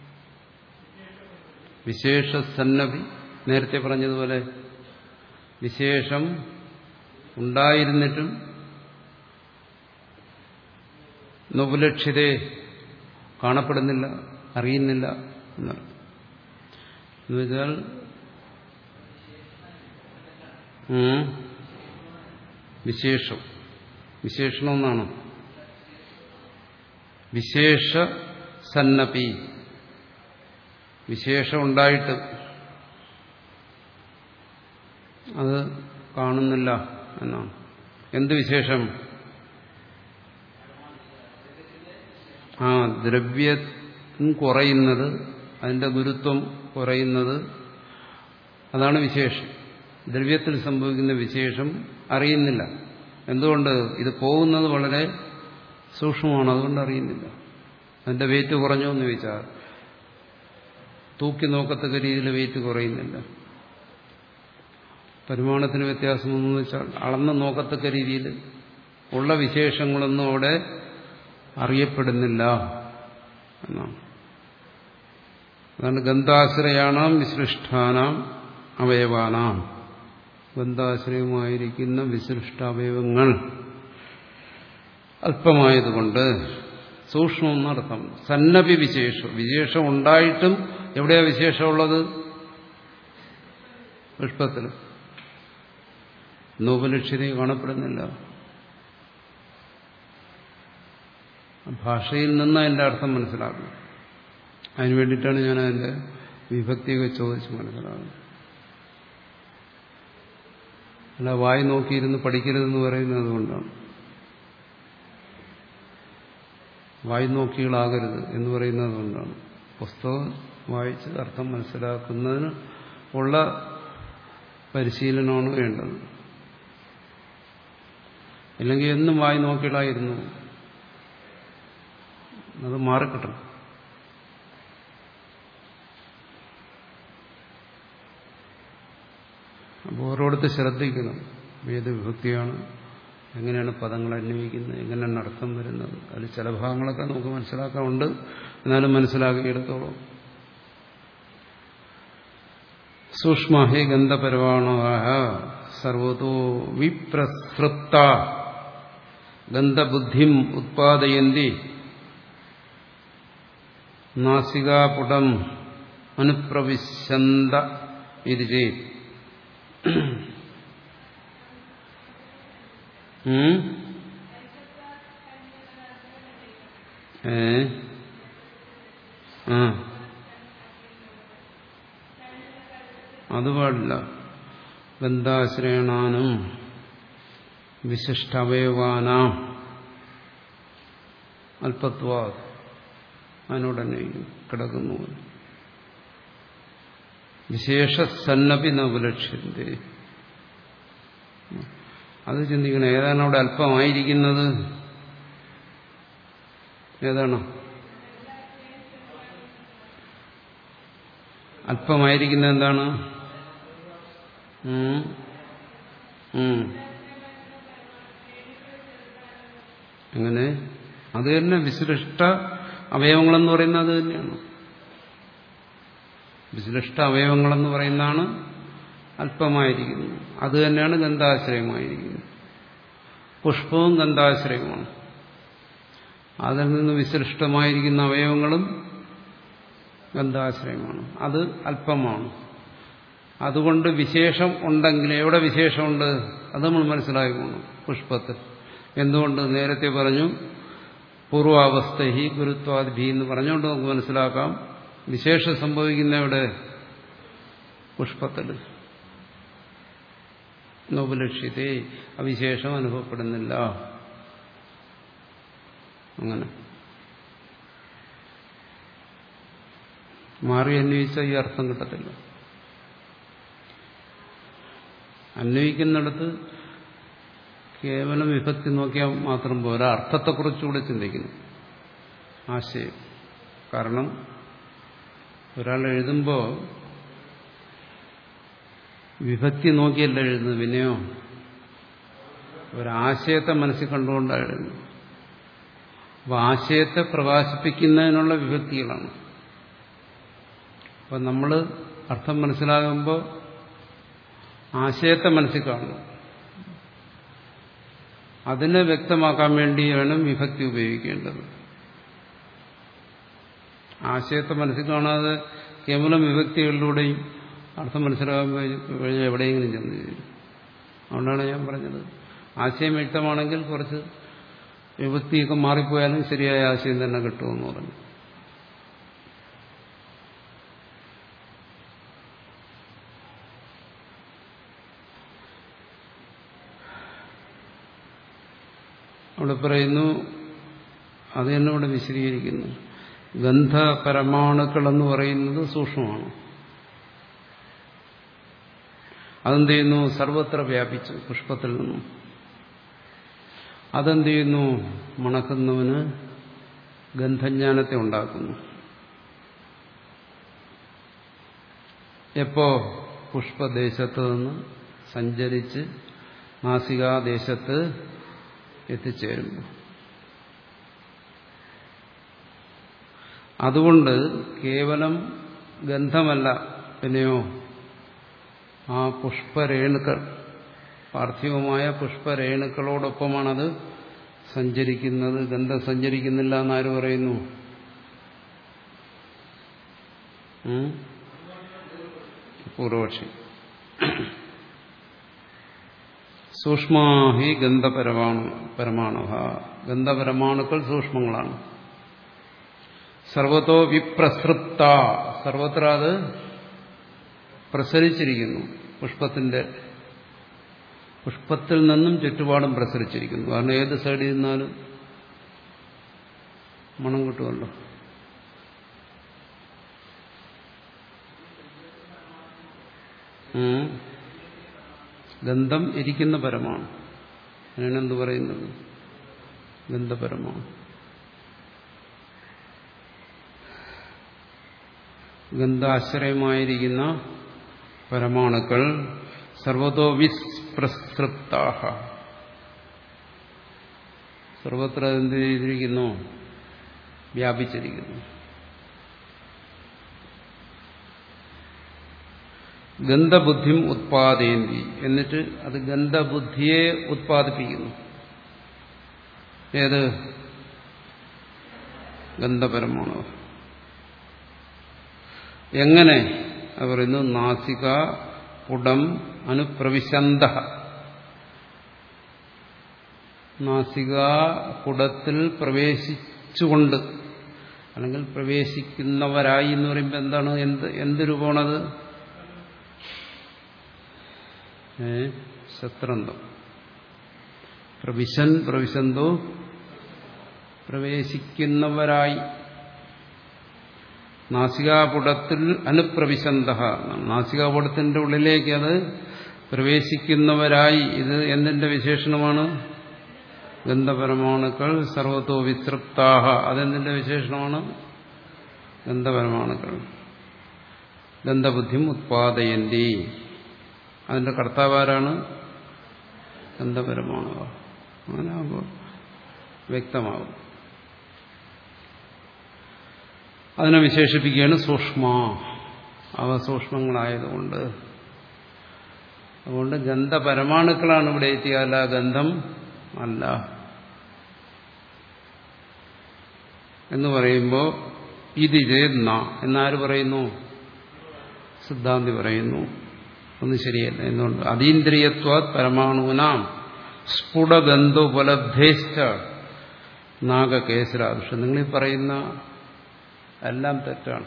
വിശേഷ സന്നപി, നേരത്തെ പറഞ്ഞതുപോലെ വിശേഷം ഉണ്ടായിരുന്നിട്ടും നോപലക്ഷ്യതയെ കാണപ്പെടുന്നില്ല, അറിയുന്നില്ല എന്നാണ്. എന്നുവെച്ചാൽ വിശേഷം വിശേഷണം എന്നാണ്. വിശേഷ സന്നപി, വിശേഷം ഉണ്ടായിട്ട് അത് കാണുന്നില്ല എന്നാണ്. എന്ത് വിശേഷം? ആ ദ്രവ്യം കുറയുന്നത്, അതിന്റെ ഗുരുത്വം കുറയുന്നത്, അതാണ് വിശേഷം. ദ്രവ്യത്തിൽ സംഭവിക്കുന്ന വിശേഷം അറിയുന്നില്ല. എന്തുകൊണ്ട്? ഇത് പോകുന്നത് വളരെ സൂക്ഷ്മമാണ്, അതുകൊണ്ട് അറിയുന്നില്ല. അതിന്റെ വെയിറ്റ് കുറഞ്ഞോ എന്ന് ചോദിച്ചാൽ തൂക്കി നോക്കത്തക്ക രീതിയിൽ വെയിറ്റ് കുറയുന്നില്ല. പരിമാണത്തിന് വ്യത്യാസമെന്ന് വെച്ചാൽ അളന്ന് നോക്കത്തക്ക രീതിയിൽ ഉള്ള വിശേഷങ്ങളൊന്നും അവിടെ അറിയപ്പെടുന്നില്ല എന്നാണ്. അതാണ് ഗന്ധാശ്രയാണാം വിസൃഷ്ടാനാം അവയവാനാം. ബന്ധാശ്രയമായിരിക്കുന്ന വിശിഷ്ടാവയവങ്ങൾ അല്പമായതുകൊണ്ട് സൂക്ഷ്മം എന്നർത്ഥം. സന്നപി വിശേഷം, വിശേഷം ഉണ്ടായിട്ടും എവിടെയാ വിശേഷമുള്ളത്? പുഷ്പത്തിൽ. നോപലക്ഷ്യതയെ കാണപ്പെടുന്നില്ല. ഭാഷയിൽ നിന്ന് അതിൻ്റെ അർത്ഥം മനസ്സിലാക്കണം. അതിനു വേണ്ടിയിട്ടാണ് ഞാൻ അതിൻ്റെ വിഭക്തിയൊക്കെ ചോദിച്ച് മനസ്സിലാകുന്നത്. അല്ല വായി നോക്കിയിരുന്ന് പഠിക്കരുതെന്ന് പറയുന്നത് അതുകൊണ്ടാണ്. വായി നോക്കികളാകരുത് എന്ന് പറയുന്നത് കൊണ്ടാണ്. പുസ്തകം വായിച്ച് അർത്ഥം മനസ്സിലാക്കുന്നതിന് ഉള്ള പരിശീലനമാണ് വേണ്ടത്. ഇല്ലെങ്കിൽ എന്നും വായി നോക്കികളായിരുന്നു അത് മാറിക്കിട്ടണം. അപ്പോൾ ഓരോരുത്തർ ശ്രദ്ധിക്കണം. ഏത് വിഭക്തിയാണ്, എങ്ങനെയാണ് പദങ്ങൾ അന്വയിക്കുന്നത്, എങ്ങനെയാണ് അർത്ഥം വരുന്നത്. അതിൽ ചില ഭാഗങ്ങളൊക്കെ നമുക്ക് മനസ്സിലാക്കാറുണ്ട്, എന്നാലും മനസ്സിലാക്കിയെടുത്തോളം. സൂക്ഷ്മഹി ഗന്ധപരമാണവാഹ സർവതോ വിപ്രസൃപ്ത ഗന്ധബുദ്ധിം ഉത്പാദയന്തി നാസികാപുടം അനുപ്രവിശന്ത ഇത് ചെയ്ത് ഏ ആ അത് പാടില്ല. ബന്ധാശ്രയണാനും വിശിഷ്ടവയവാനാം അല്പത്വാ അതിനോടന്നെ കിടക്കുന്നു. വിശേഷ സന്നപി നവലക്ഷ്യത്തെ അത് ചിന്തിക്കണം. ഏതാണ് അവിടെ അല്പമായിരിക്കുന്നത്? ഏതാണ് അല്പമായിരിക്കുന്നത്? എന്താണ്? അങ്ങനെ അത് തന്നെ വിശിഷ്ട അവയവങ്ങളെന്ന് പറയുന്നത് അത് തന്നെയാണ്. വിശിഷ്ട അവയവങ്ങളെന്ന് പറയുന്നതാണ് അല്പമായിരിക്കുന്നത്. അത് തന്നെയാണ് ഗന്ധാശ്രയമായിരിക്കുന്നത്. പുഷ്പവും ഗന്ധാശ്രയമാണ്. അതിൽ നിന്ന് വിശിഷ്ടമായിരിക്കുന്ന അവയവങ്ങളും ഗന്ധാശ്രയമാണ്. അത് അല്പമാണ്. അതുകൊണ്ട് വിശേഷം ഉണ്ടെങ്കിൽ എവിടെ വിശേഷമുണ്ട് അത് നമ്മൾ മനസ്സിലാക്കണം. പുഷ്പത്തിൽ എന്തുകൊണ്ട് നേരത്തെ പറഞ്ഞു പൂർവാവസ്ഥ ഹി ഗുരുത്വാദ് ഭി എന്ന് പറഞ്ഞുകൊണ്ട് നമുക്ക് മനസ്സിലാക്കാം. വിശേഷം സംഭവിക്കുന്ന എവിടെ? പുഷ്പത്തിൽ. നോപലക്ഷ്യത്തെ അവിശേഷം അനുഭവപ്പെടുന്നില്ല. അങ്ങനെ മാറി അന്വയിച്ച ഈ അർത്ഥം കിട്ടത്തില്ല. അന്വയിക്കുന്നിടത്ത് കേവലം വിഭക്തി നോക്കിയാൽ മാത്രം പോരാ, അർത്ഥത്തെക്കുറിച്ചുകൂടെ ചിന്തിക്കുന്നു. ആശയം. കാരണം ഒരാൾ എഴുതുമ്പോൾ വിഭക്തി നോക്കിയല്ല എഴുതുന്നത്, പിന്നെയോ ഒരാശയത്തെ മനസ്സിൽ കണ്ടുകൊണ്ടാണ് എഴുതുന്നത്. അപ്പോൾ ആശയത്തെ പ്രകാശിപ്പിക്കുന്നതിനുള്ള വിഭക്തികളാണ്. അപ്പം നമ്മൾ അർത്ഥം മനസ്സിലാകുമ്പോൾ ആശയത്തെ മനസ്സിൽ കാണുന്നു. അതിനെ വ്യക്തമാക്കാൻ വേണ്ടി വേണം വിഭക്തി ഉപയോഗിക്കേണ്ടത്. ആശയത്തെ മനസ്സിൽ കാണാതെ കേവലം വിഭക്തികളിലൂടെയും അർത്ഥം മനസ്സിലാകുമ്പോൾ എവിടെയെങ്കിലും ചെന്ന് ചേരും. അതുകൊണ്ടാണ് ഞാൻ പറഞ്ഞത് ആശയം വ്യക്തമാണെങ്കിൽ കുറച്ച് വിഭക്തിയൊക്കെ മാറിപ്പോയാലും ശരിയായ ആശയം തന്നെ കിട്ടുമെന്ന് പറഞ്ഞു. അവിടെ പറയുന്നു, അത് തന്നെ ഇവിടെ വിശദീകരിക്കുന്നു. ഗന്ധപരമാണുക്കളെന്ന് പറയുന്നത് സൂക്ഷ്മമാണ്. അതെന്ത് ചെയ്യുന്നു? സർവത്ര വ്യാപിച്ചു പുഷ്പത്തിൽ നിന്നും. അതെന്ത് ചെയ്യുന്നു? മണക്കുന്നവന് ഗന്ധജ്ഞാനത്തെ ഉണ്ടാക്കുന്നു. എപ്പോ? പുഷ്പദേശത്ത് നിന്ന് സഞ്ചരിച്ച് നാസികാദേശത്ത് എത്തിച്ചേരുന്നു. അതുകൊണ്ട് കേവലം ഗന്ധമല്ല, പിന്നെയോ ആ പുഷ്പരേണുക്കൾ പാർത്ഥിവമായ പുഷ്പരേണുക്കളോടൊപ്പമാണത് സഞ്ചരിക്കുന്നത്. ഗന്ധം സഞ്ചരിക്കുന്നില്ല എന്നാര് പറയുന്നു? പൂർവപക്ഷി. സൂക്ഷ്മാഹി ഗന്ധപരമാണു പരമാണു ഗന്ധപരമാണുക്കൾ സൂക്ഷ്മങ്ങളാണ്. സർവത്തോ വിപ്രസൃപ്ത, സർവത്ര അത് പ്രസരിച്ചിരിക്കുന്നു. പുഷ്പത്തിന്റെ പുഷ്പത്തിൽ നിന്നും ചുറ്റുപാടും പ്രസരിച്ചിരിക്കുന്നു. കാരണം ഏത് സൈഡിൽ നിന്നാലും മണം കിട്ടുമല്ലോ. ഗന്ധം ഇരിക്കുന്ന പരമാണ്. അതിനാണ് എന്ത് പറയുന്നത്? ഗന്ധപരമാണ്. ഗന്ധാശ്രയമായിരിക്കുന്ന പരമാണുക്കൾ സർവതോ വിപ്രസൃപ്താഹ, സർവത്ര എന്ത് ചെയ്തിരിക്കുന്നു? വ്യാപിച്ചിരിക്കുന്നു. ഗന്ധബുദ്ധിം ഉത്പാദയന്തി, എന്നിട്ട് അത് ഗന്ധബുദ്ധിയെ ഉത്പാദിപ്പിക്കുന്നു. ഏത്? ഗന്ധപരമാണോ? എങ്ങനെ? അത് പറയുന്നു നാസിക പുടം അനുപ്രവിശന്ത, നാസിക പുടത്തിൽ പ്രവേശിച്ചുകൊണ്ട്, അല്ലെങ്കിൽ പ്രവേശിക്കുന്നവരായി എന്ന് പറയുമ്പോൾ എന്താണ്? എന്ത് എന്ത് രൂപമാണത്? ഏ ശത്രന്തം. പ്രവിശൻ പ്രവിശന്തോ പ്രവേശിക്കുന്നവരായി. നാസികാപുടത്തിൽ അനുപ്രവിശന്ത, നാസികാപുടത്തിന്റെ ഉള്ളിലേക്ക് അത് പ്രവേശിക്കുന്നവരായി. ഇത് എന്തിന്റെ വിശേഷണമാണ്? ഗന്ധപരമാണുക്കൾ സർവത്തോ വിസൃപ്താഹ, അതെന്തിന്റെ വിശേഷണമാണ്? ഗന്ധപരമാണുക്കൾ. ഗന്ധബുദ്ധിം ഉത്പാദയന്തി, അതിന്റെ കർത്താവാരാണ്? ഗന്ധപരമാണുക. അങ്ങനെ ആകുമ്പോൾ വ്യക്തമാകും. അതിനെ വിശേഷിപ്പിക്കുകയാണ് സൂക്ഷ്മ. അവ സൂക്ഷ്മങ്ങളായതുകൊണ്ട്. അതുകൊണ്ട് ഗന്ധപരമാണുക്കളാണ് ഇവിടെ എത്തിയാല, ഗന്ധം അല്ല എന്ന് പറയുമ്പോൾ ഇത് ചേർന്ന എന്നാര് പറയുന്നു? സിദ്ധാന്തി പറയുന്നു. ഒന്നും ശരിയല്ല. എന്തുകൊണ്ട്? അതീന്ദ്രിയത്വാത് പരമാണൂനാം സ്ഫുടഗന്ധോപലബ്ധേശ്ച നാഗകേസരാദൃശ. നിങ്ങളീ പറയുന്ന എല്ലാം തെറ്റാണ്.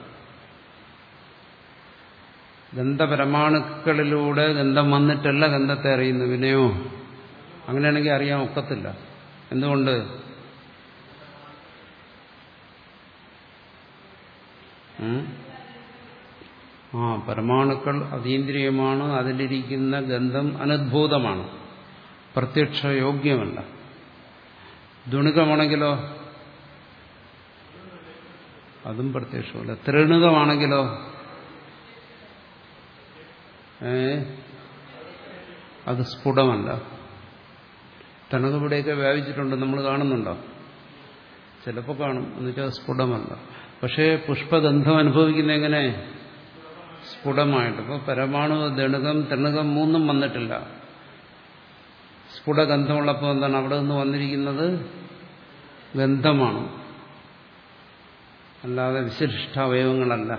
ഗന്ധപരമാണുക്കളിലൂടെ ഗന്ധം വന്നിട്ടല്ല ഗന്ധത്തെ അറിയുന്നു. വിനയോ അങ്ങനെയാണെങ്കിൽ അറിയാൻ ഒക്കത്തില്ല. എന്തുകൊണ്ട്? ആ പരമാണുക്കൾ അതീന്ദ്രിയമാണ്. അതിലിരിക്കുന്ന ഗന്ധം അനുദ്ഭൂതമാണ്, പ്രത്യക്ഷ യോഗ്യമല്ല. ദ്വണുകമാണെങ്കിലോ അതും പ്രത്യക്ഷമല്ല. ത്രിണുകമാണെങ്കിലോ ഏ അത് സ്ഫുടമല്ല. തണുകവിടെയൊക്കെ വ്യാപിച്ചിട്ടുണ്ട്, നമ്മൾ കാണുന്നുണ്ടോ? ചിലപ്പോൾ കാണും, എന്നുവെച്ചാൽ സ്ഫുടമല്ല. പക്ഷേ പുഷ്പഗന്ധം അനുഭവിക്കുന്ന എങ്ങനെ? സ്ഫുടമായിട്ട്. ഇപ്പോൾ പരമാണു ദണുകം തൃണുകം മൂന്നും വന്നിട്ടില്ല. സ്ഫുടഗന്ധമുള്ളപ്പോൾ എന്താണ് അവിടെ നിന്ന് വന്നിരിക്കുന്നത്? ഗന്ധമാണ്, അല്ലാതെ വിശിഷ്ടാവയവങ്ങളല്ല.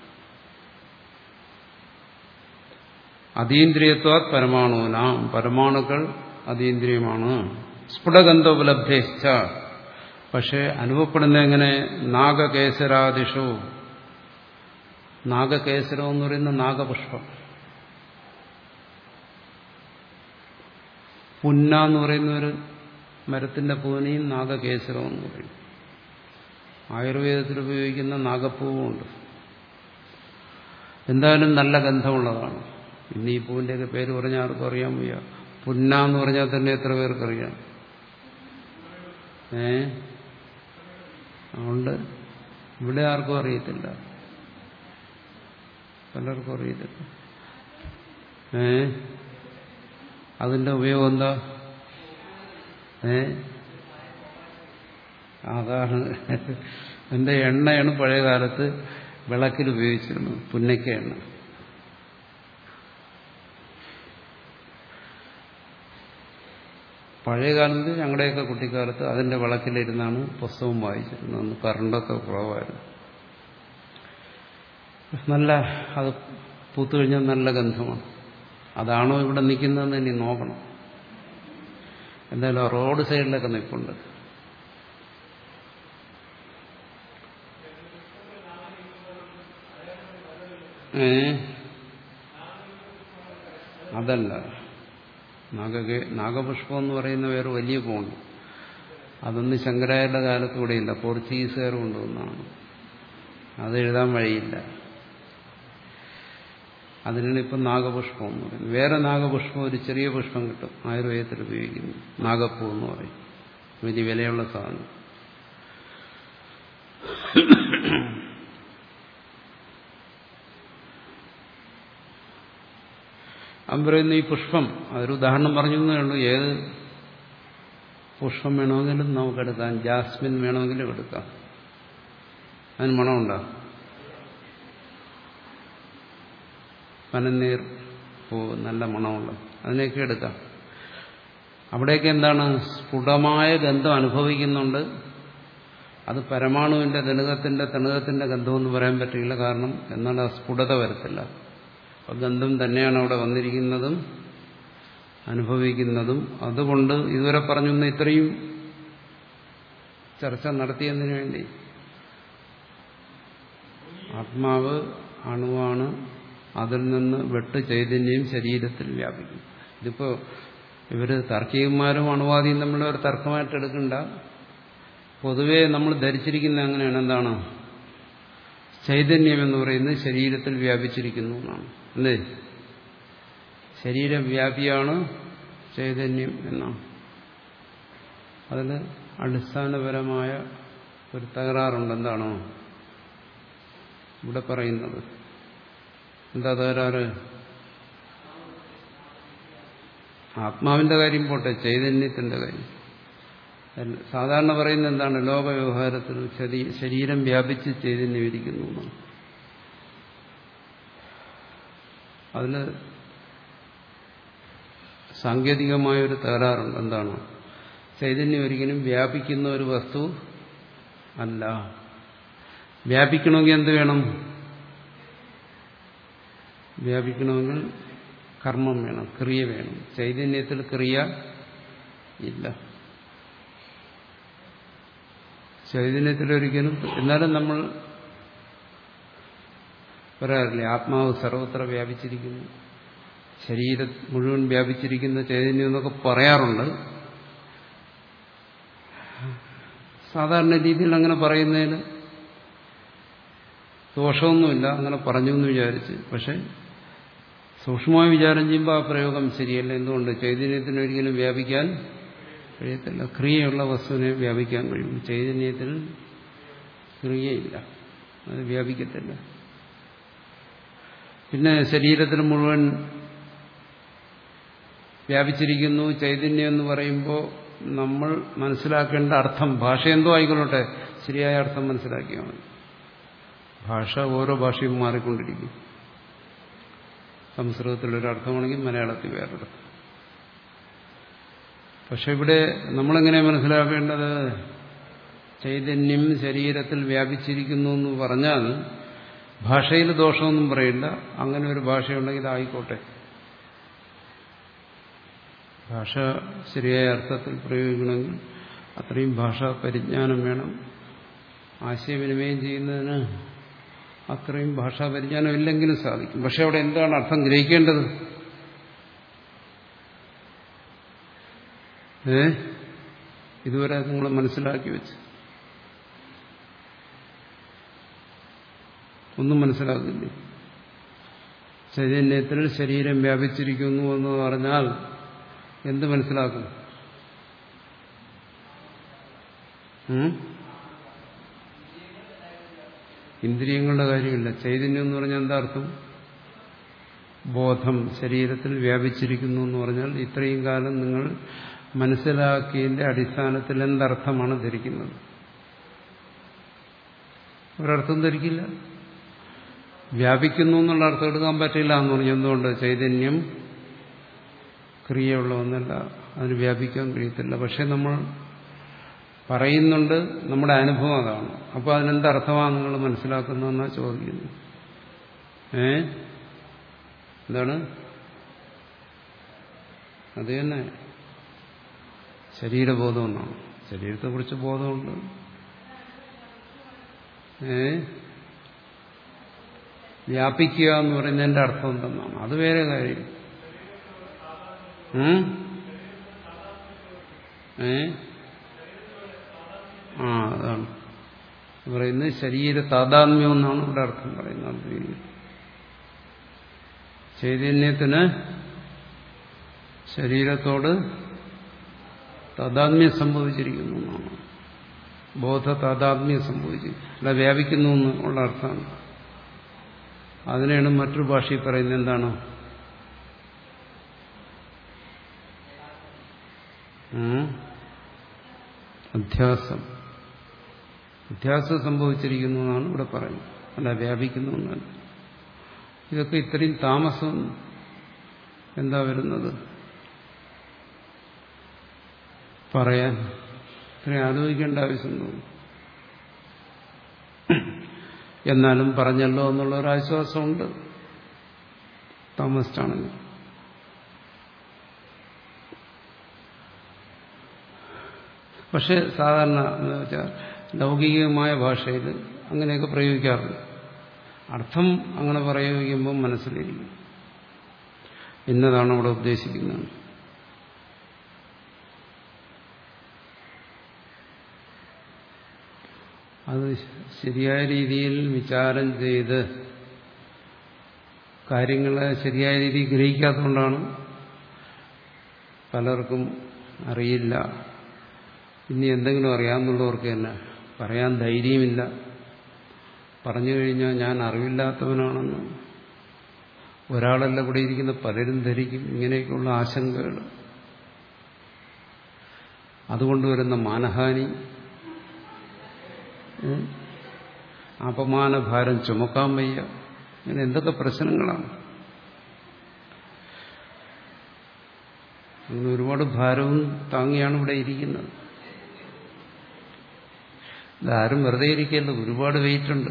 അതീന്ദ്രിയത്വാത് പരമാണൂനാം, പരമാണുക്കൾ അതീന്ദ്രിയമാണ്. സ്ഫുടഗന്ധോപലബ്ധേശ്ച, പക്ഷെ അനുഭവപ്പെടുന്ന എങ്ങനെ? നാഗകേസരാദിഷു. നാഗകേസരം എന്ന് പറയുന്ന നാഗപുഷ്പം. പുന്ന എന്ന് പറയുന്ന ഒരു മരത്തിന്റെ പൂവിനെയും നാഗകേസരം എന്ന് പറയും. ആയുർവേദത്തിൽ ഉപയോഗിക്കുന്ന നാഗപ്പൂവുമുണ്ട്. എന്തായാലും നല്ല ഗന്ധമുള്ളതാണ്. ഇന്ന് ഈ പൂവിൻ്റെയൊക്കെ പേര് പറഞ്ഞാൽ ആർക്കും അറിയാൻ വയ്യ. പുന്ന എന്ന് പറഞ്ഞാൽ തന്നെ എത്ര പേർക്കറിയാം? ഏ അതുകൊണ്ട് ഇവിടെ ആർക്കും അറിയത്തില്ല, പലർക്കും അറിയത്തില്ല. ഏ അതിന്റെ ഉപയോഗം എന്താ? ഏ അതാണ് അതിന്റെ എണ്ണയാണ് പഴയ കാലത്ത് വിളക്കിൽ ഉപയോഗിച്ചിരുന്നത്, പുന്നയ്ക്ക എണ്ണ. പഴയ കാലത്ത് ഞങ്ങളുടെയൊക്കെ കുട്ടിക്കാലത്ത് അതിന്റെ വിളക്കിലിരുന്നാണ് പുസ്തകം വായിച്ചിരുന്നത്. അന്ന് കറണ്ടൊക്കെ കുറവായിരുന്നു. നല്ല അത് പൂത്തു കഴിഞ്ഞാൽ നല്ല ഗന്ധമാണ്. അതാണോ ഇവിടെ നിൽക്കുന്നതെന്ന് ഇനി നോക്കണം. എന്തായാലും റോഡ് സൈഡിലൊക്കെ നിൽപ്പുണ്ട്. ഏ അതല്ല, നാഗകേ നാഗപുഷ്പം എന്ന് പറയുന്ന വേറെ വലിയ പൂണ്ട്. അതൊന്നും ശങ്കരാചാര്യരുടെ കാലത്തൂടെയില്ല, പോർച്ചുഗീസുകാർ കൊണ്ടുവന്നാണ്. അത് എഴുതാൻ വഴിയില്ല. അതിനാണ് ഇപ്പം നാഗപുഷ്പം എന്ന് പറയുന്നത്. വേറെ നാഗപുഷ്പം, ഒരു ചെറിയ പുഷ്പം കിട്ടും, ആയുർവേദത്തിൽ ഉപയോഗിക്കുന്നു. നാഗപ്പൂ എന്ന് പറയും. വലിയ വിലയുള്ള സാധനം. അവൻ പറയുന്നു ഈ പുഷ്പം, അതൊരു ഉദാഹരണം പറഞ്ഞു എന്നേ ഉള്ളൂ. ഏത് പുഷ്പം വേണമെങ്കിലും നമുക്കെടുക്കാം. ജാസ്മിൻ വേണമെങ്കിലും എടുക്കാം. അതിന് മണമുണ്ടോ? പനനീർ പൂ നല്ല മണമുള്ള, അതിനെയൊക്കെ എടുക്കാം. അവിടെയൊക്കെ എന്താണ്, സ്ഫുടമായ ഗന്ധം അനുഭവിക്കുന്നുണ്ട്. അത് പരമാണുവിന്റെ ദണകത്തിന്റെ തണുകത്തിന്റെ ഗന്ധമെന്ന് പറയാൻ പറ്റില്ല. കാരണം എന്നാൽ ആ സ്ഫുടത വരത്തില്ല. അപ്പം ഗന്ധം തന്നെയാണ് അവിടെ വന്നിരിക്കുന്നതും അനുഭവിക്കുന്നതും. അതുകൊണ്ട് ഇതുവരെ പറഞ്ഞൊന്ന് ഇത്രയും ചർച്ച നടത്തിയതിനു വേണ്ടി ആത്മാവ് അണുവാണ്, അതിൽ നിന്ന് വെട്ട് ചൈതന്യം ശരീരത്തിൽ വ്യാപിക്കും. ഇതിപ്പോ ഇവര് താർക്കികന്മാരും അണുവാദിയും തമ്മിലുള്ള ഒരു തർക്കമായിട്ട് എടുക്കണ്ട. പൊതുവെ നമ്മൾ ധരിച്ചിരിക്കുന്ന അങ്ങനെയാണ്. എന്താണ് ചൈതന്യം എന്ന് പറയുന്നത് ശരീരത്തിൽ വ്യാപിച്ചിരിക്കുന്നു എന്നാണ്. അല്ലേ? ശരീരവ്യാപിയാണ് ചൈതന്യം എന്നാണ്. അതിൽ അടിസ്ഥാനപരമായ ഒരു തകരാറുണ്ട്. എന്താണോ ഇവിടെ പറയുന്നത്? എന്താ തകരാറ്? ആത്മാവിന്റെ കാര്യം പോട്ടെ, ചൈതന്യത്തിന്റെ കാര്യം. സാധാരണ പറയുന്നത് എന്താണ്? ലോക വ്യവഹാരത്തിൽ ശരീരം വ്യാപിച്ച് ചൈതന്യം ഇരിക്കുന്നു എന്നാണ്. അതിന് സാങ്കേതികമായൊരു തകരാറുണ്ട്. എന്താണ്? ചൈതന്യം ഒരിക്കലും വ്യാപിക്കുന്ന ഒരു വസ്തു അല്ല. വ്യാപിക്കണമെങ്കിൽ എന്ത് വേണം? വ്യാപിക്കണമെങ്കിൽ കർമ്മം വേണം, ക്രിയ വേണം. ചൈതന്യത്തിൽ ക്രിയ ഇല്ല. ചൈതന്യത്തിലൊരിക്കലും. എന്നാലും നമ്മൾ പറയാറില്ലേ, ആത്മാവ് സർവത്ര വ്യാപിച്ചിരിക്കുന്നു, ശരീരം മുഴുവൻ വ്യാപിച്ചിരിക്കുന്ന ചൈതന്യം എന്നൊക്കെ പറയാറുണ്ട്. സാധാരണ രീതിയിൽ അങ്ങനെ പറയുന്നതിന് ദോഷമൊന്നുമില്ല, അങ്ങനെ പറഞ്ഞു എന്ന് വിചാരിച്ച്. പക്ഷെ സൂക്ഷ്മമായി വിചാരം ചെയ്യുമ്പോൾ ആ പ്രയോഗം ശരിയല്ല. എന്തുകൊണ്ട്? ചൈതന്യത്തിന് ഒരിക്കലും വ്യാപിക്കാൻ കഴിയത്തില്ല. ക്രിയയുള്ള വസ്തുവിനെ വ്യാപിക്കാൻ കഴിയും. ചൈതന്യത്തിൽ ക്രിയയില്ല, അത് വ്യാപിക്കത്തില്ല. പിന്നെ ശരീരത്തിൽ മുഴുവൻ വ്യാപിച്ചിരിക്കുന്നു ചൈതന്യം എന്ന് പറയുമ്പോൾ നമ്മൾ മനസ്സിലാക്കേണ്ട അർത്ഥം, ഭാഷ എന്തോ ആയിക്കൊള്ളട്ടെ, ശരിയായ അർത്ഥം മനസ്സിലാക്കിയാൽ മതി. ഭാഷ ഓരോ ഭാഷയും മാറിക്കൊണ്ടിരിക്കും. സംസ്കൃതത്തിലൊരർത്ഥമാണെങ്കിൽ മലയാളത്തിൽ വേറൊരർത്ഥം. പക്ഷെ ഇവിടെ നമ്മളെങ്ങനെ മനസ്സിലാക്കേണ്ടത്? ചൈതന്യം ശരീരത്തിൽ വ്യാപിച്ചിരിക്കുന്നു എന്ന് പറഞ്ഞാൽ ഭാഷയിൽ ദോഷമൊന്നും പറയില്ല. അങ്ങനെ ഒരു ഭാഷയുണ്ടെങ്കിൽ ആയിക്കോട്ടെ. ഭാഷ ശരിയായ അർത്ഥത്തിൽ പ്രയോഗിക്കണമെങ്കിൽ അത്രയും ഭാഷാ പരിജ്ഞാനം വേണം. ആശയവിനിമയം ചെയ്യുന്നതിന് അത്രയും ഭാഷാ പരിജ്ഞാനം ഇല്ലെങ്കിലും സാധിക്കും. പക്ഷെ അവിടെ എന്താണ് അർത്ഥം ഗ്രഹിക്കേണ്ടത്? ഏ ഇതുവരെ നിങ്ങൾ മനസ്സിലാക്കി വെച്ച് ഒന്നും മനസ്സിലാക്കില്ല. ചൈതന്യത്തിൽ ശരീരം വ്യാപിച്ചിരിക്കുന്നു എന്ന് പറഞ്ഞാൽ എന്ത് മനസ്സിലാക്കും? ഇന്ദ്രിയങ്ങളുടെ കാര്യമില്ല. ചൈതന്യം എന്ന് പറഞ്ഞാൽ എന്താ അർത്ഥം? ബോധം ശരീരത്തിൽ വ്യാപിച്ചിരിക്കുന്നു എന്ന് പറഞ്ഞാൽ ഇത്രയും കാലം നിങ്ങൾ മനസ്സിലാക്കിയതിന്റെ അടിസ്ഥാനത്തിൽ എന്തർത്ഥമാണ് ധരിക്കുന്നത്? ഒരർത്ഥം ധരിക്കില്ല. വ്യാപിക്കുന്നു എന്നുള്ള അർത്ഥം എടുക്കാൻ പറ്റില്ല എന്ന് പറഞ്ഞു. എന്തുകൊണ്ട്? ചൈതന്യം ക്രിയയുള്ള ഒന്നല്ല, അതിന് വ്യാപിക്കാൻ കഴിയത്തില്ല. പക്ഷെ നമ്മൾ പറയുന്നുണ്ട്, നമ്മുടെ അനുഭവം അതാണ്. അപ്പോൾ അതിനെന്തർത്ഥമാണ് നിങ്ങൾ മനസ്സിലാക്കുന്നതെന്നാണ് ചോദിക്കുന്നത്. ഏ എന്താണ്? അത് തന്നെ ശരീരബോധം എന്നാണ്. ശരീരത്തെക്കുറിച്ച് ബോധമുണ്ട്. ഏ വ്യാപിക്കുക എന്ന് പറയുന്നതിന്റെ അർത്ഥം എന്തെന്നാണ്? അത് വേറെ കാര്യം. ഏ ആ അതാണ് പറയുന്നത്. ശരീര താതാത്മ്യം എന്നാണ് ഇവിടെ അർത്ഥം പറയുന്നത്. ചൈതന്യത്തിന് ശരീരത്തോട് താതാത്മ്യം സംഭവിച്ചിരിക്കുന്നു എന്നാണ്. ബോധ താതാത്മ്യം സംഭവിച്ചിരിക്കുന്നു, അല്ല വ്യാപിക്കുന്നു എന്നുള്ള അർത്ഥമാണ്. അതിനെയാണ് മറ്റൊരു ഭാഷയിൽ പറയുന്നത്. എന്താണ്? അധ്യാസം. അധ്യാസം സംഭവിച്ചിരിക്കുന്നു എന്നാണ് ഇവിടെ പറയുന്നത്, അല്ല വ്യാപിക്കുന്നു എന്നല്ല. ഇതൊക്കെ ഇത്രയും താമസം എന്താ വരുന്നത് പറയാൻ? ഇത്രയും ആലോചിക്കേണ്ട ആവശ്യം തോന്നും. എന്നാലും പറഞ്ഞല്ലോ എന്നുള്ള ഒരു ആശ്വാസമുണ്ട് താമസിച്ചാണെങ്കിൽ. പക്ഷെ സാധാരണ എന്ന് വെച്ചാൽ ലൗകികമായ ഭാഷയിൽ അങ്ങനെയൊക്കെ പ്രയോഗിക്കാറുണ്ട്. അർത്ഥം അങ്ങനെ പ്രയോഗിക്കുമ്പോൾ മനസ്സിലിരിക്കും ഇന്നതാണ് അവിടെ ഉദ്ദേശിക്കുന്നത്. അത് ശരിയായ രീതിയിൽ വിചാരം ചെയ്ത് കാര്യങ്ങളെ ശരിയായ രീതിയിൽ ഗ്രഹിക്കാത്തതുകൊണ്ടാണ് പലർക്കും അറിയില്ല. ഇനി എന്തെങ്കിലും അറിയാമെന്നുള്ളവർക്ക് തന്നെ പറയാൻ ധൈര്യമില്ല. പറഞ്ഞു കഴിഞ്ഞാൽ ഞാൻ അറിവില്ലാത്തവനാണെന്ന് ഒരാളല്ല ഇവിടെ ഇരിക്കുന്ന പലരും ധരിക്കും. ഇങ്ങനെയൊക്കെയുള്ള ആശങ്കകൾ, അതുകൊണ്ട് വരുന്ന മാനഹാനി, അപമാനഭാരം ചുമക്കാൻ വയ്യ, ഇങ്ങനെ എന്തൊക്കെ പ്രശ്നങ്ങളാണ്. അങ്ങനെ ഒരുപാട് ഭാരവും താങ്ങിയാണ് ഇവിടെ ഇരിക്കുന്നത്. ഇതാരും വെറുതെ ഇരിക്കല്ല, ഒരുപാട് വെയിറ്റ് ഉണ്ട്.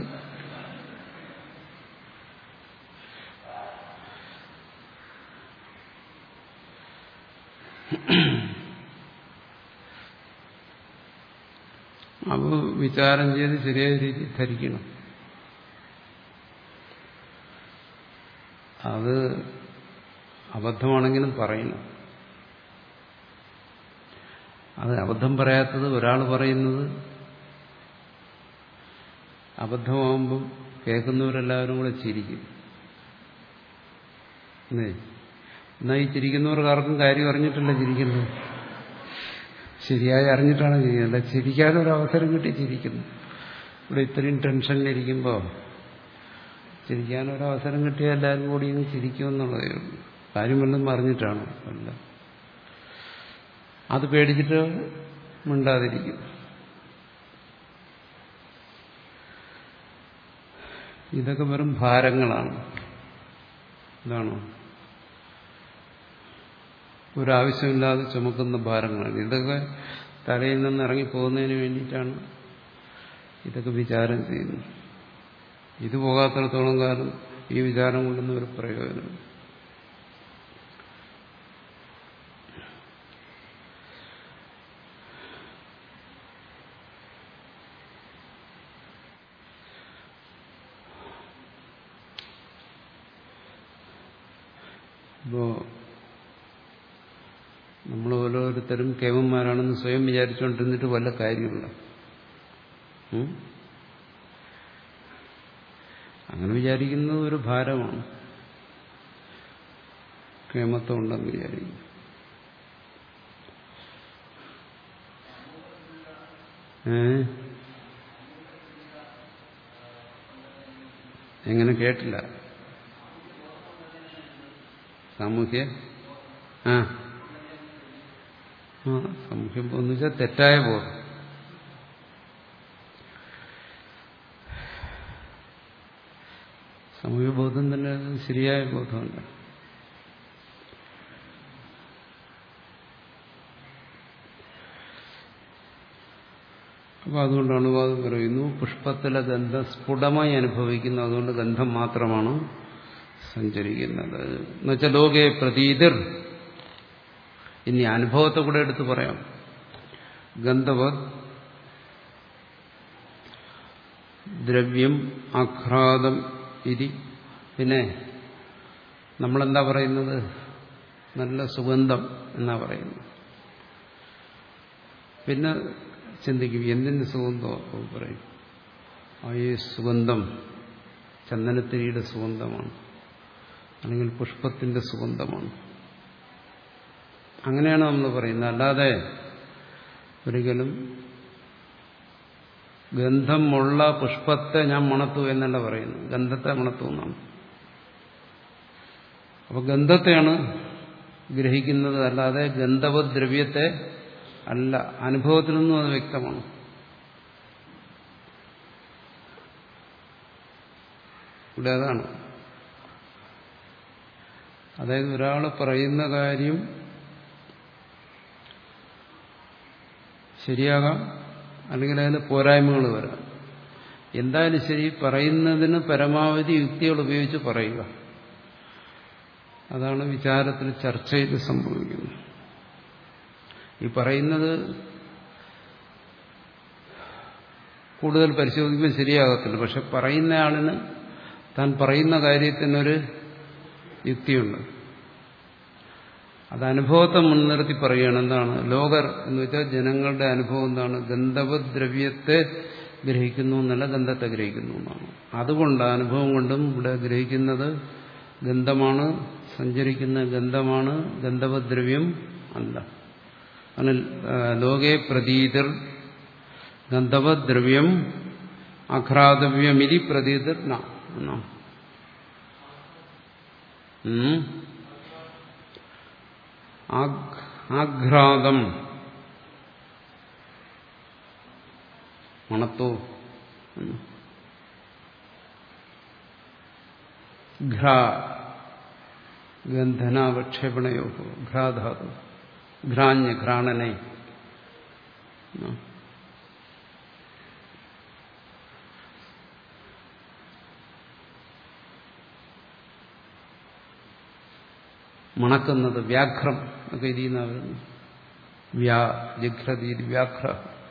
അപ്പോൾ വിചാരം ചെയ്ത് ശരിയായ രീതിയിൽ ധരിക്കണം. അത് അബദ്ധമാണെങ്കിലും പറയണം. അത് അബദ്ധം പറയാത്തത് ഒരാൾ പറയുന്നത് അബദ്ധമാകുമ്പം കേൾക്കുന്നവരെല്ലാവരും കൂടെ ചിരിക്കും. എന്നാൽ ഈ ചിരിക്കുന്നവർക്ക് ആർക്കും കാര്യം അറിഞ്ഞിട്ടല്ല ചിരിക്കുന്നത്, ശരിയായി അറിഞ്ഞിട്ടാണ് ചിരിക്കുന്നത്. അല്ല, ചിരിക്കാനൊരവസരം കിട്ടി ചിരിക്കുന്നു. ഇവിടെ ഇത്രയും ടെൻഷനിലിരിക്കുമ്പോൾ ചിരിക്കാനൊരവസരം കിട്ടിയാൽ എല്ലാവരും കൂടി ഇന്ന് ചിരിക്കുമെന്നുള്ളതേ ഉള്ളൂ. കാര്യം വല്ലതും അറിഞ്ഞിട്ടാണ് അല്ല. അത് പേടിച്ചിട്ട് മിണ്ടാതിരിക്കും. ഇതൊക്കെ വെറും ഭാരങ്ങളാണ്. ഇതാണോ ഒരാവശ്യമില്ലാതെ ചുമക്കുന്ന ഭാരങ്ങളാണ്. ഇതൊക്കെ തലയിൽ നിന്ന് ഇറങ്ങിപ്പോകുന്നതിന് വേണ്ടിയിട്ടാണ് ഇതൊക്കെ വിചാരം ചെയ്യുന്നത്. ഇത് പോകാത്തിടത്തോളം കാലം ഈ വിചാരം കൊണ്ടൊന്നും ഒരു പ്രയോജനം. ഇപ്പോ നമ്മൾ ഓരോരുത്തരും കേവന്മാരാണെന്ന് സ്വയം വിചാരിച്ചുകൊണ്ടിരുന്നിട്ട് വല്ല കാര്യമില്ല. അങ്ങനെ വിചാരിക്കുന്നത് ഒരു ഭാരമാണ്. കേമത്വം ഉണ്ടെന്ന് വിചാരിക്കും. ഏ എങ്ങനെ കേട്ടില്ല? സാമൂഹ്യ ആ ആ സാമൂഹ്യം എന്ന് വെച്ചാൽ തെറ്റായ ബോധം. സാമൂഹ്യബോധം തന്നെ ശരിയായ ബോധമല്ല. അപ്പൊ അതുകൊണ്ട് അണുവാദം പറയുന്നു പുഷ്പത്തിലെ ഗന്ധം സ്ഫുടമായി അനുഭവിക്കുന്നു, അതുകൊണ്ട് ഗന്ധം മാത്രമാണ് സഞ്ചരിക്കുന്നത്. എന്നുവെച്ചാൽ ലോകേ പ്രതീതിർ. ഇനി അനുഭവത്തെ കൂടെ എടുത്ത് പറയാം. ഗന്ധവത് ദ്രവ്യം ആഘ്രാതം ഇതി. പിന്നെ നമ്മളെന്താ പറയുന്നത്? നല്ല സുഗന്ധം എന്നാ പറയുന്നത്. പിന്നെ ചിന്തിക്കും എന്തിന്റെ സുഗന്ധമോ പറയും. ആ ഈ സുഗന്ധം ചന്ദനത്തിരിയുടെ സുഗന്ധമാണ്, അല്ലെങ്കിൽ പുഷ്പത്തിന്റെ സുഗന്ധമാണ്. അങ്ങനെയാണ് നമ്മൾ പറയുന്നത്. അല്ലാതെ ഒരിക്കലും ഗന്ധമുള്ള പുഷ്പത്തെ ഞാൻ മണത്തു എന്നല്ല പറയുന്നു, ഗന്ധത്തെ മണത്തു എന്നാണ്. അപ്പൊ ഗന്ധത്തെയാണ് ഗ്രഹിക്കുന്നത്, അല്ലാതെ ഗന്ധവദ്രവ്യത്തെ അല്ല. അനുഭവത്തിൽ നിന്നും അത് വ്യക്തമാണ്. ഇവിടെ അതാണ്. അതായത് ഒരാൾ പറയുന്ന കാര്യം ശരിയാകാം, അല്ലെങ്കിൽ അതിന് പോരായ്മകൾ വരാം. എന്തായാലും ശരി, പറയുന്നതിന് പരമാവധി യുക്തികൾ ഉപയോഗിച്ച് പറയുക. അതാണ് വിചാരത്തിൽ ചർച്ചയിൽ സംഭവിക്കുന്നത്. ഈ പറയുന്നത് കൂടുതൽ പരിശോധിക്കുമ്പോൾ ശരിയാകത്തില്ല. പക്ഷെ പറയുന്നയാളിന് താൻ പറയുന്ന കാര്യത്തിനൊരു യുക്തിയുണ്ട്. അത് അനുഭവത്തെ മുൻനിർത്തി പറയുകയാണ്. എന്താണ് ലോകർ എന്ന് വെച്ചാൽ ജനങ്ങളുടെ അനുഭവം എന്താണ്? ഗന്ധവദ്രവ്യത്തെ ഗ്രഹിക്കുന്നു എന്നല്ല, ഗന്ധത്തെ ഗ്രഹിക്കുന്നു എന്നാണ്. അതുകൊണ്ട് അനുഭവം കൊണ്ടും ഇവിടെ ഗ്രഹിക്കുന്നത് ഗന്ധമാണ്, സഞ്ചരിക്കുന്ന ഗന്ധമാണ്, ഗന്ധവദ്രവ്യം അല്ല. അങ്ങനെ ലോകേ പ്രതീതിർ ഗന്ധവദ്രവ്യം ആഘ്രാതവ്യമിതി പ്രതീതിർ ന. ആഘ്രാതം മണത്തോ, ഘ്രാ ഗന്ധനാവക്ഷേപണയോ ഘ്രാധാതു ഘ്രാഞ്ഞ് ഘ്രാണനെ. മണക്കുന്നത് വ്യാഘ്രം ഒക്കെ ഇതിൽ വരുന്നു. വ്യാ ജിഘ്രതി വ്യാഘ്ര.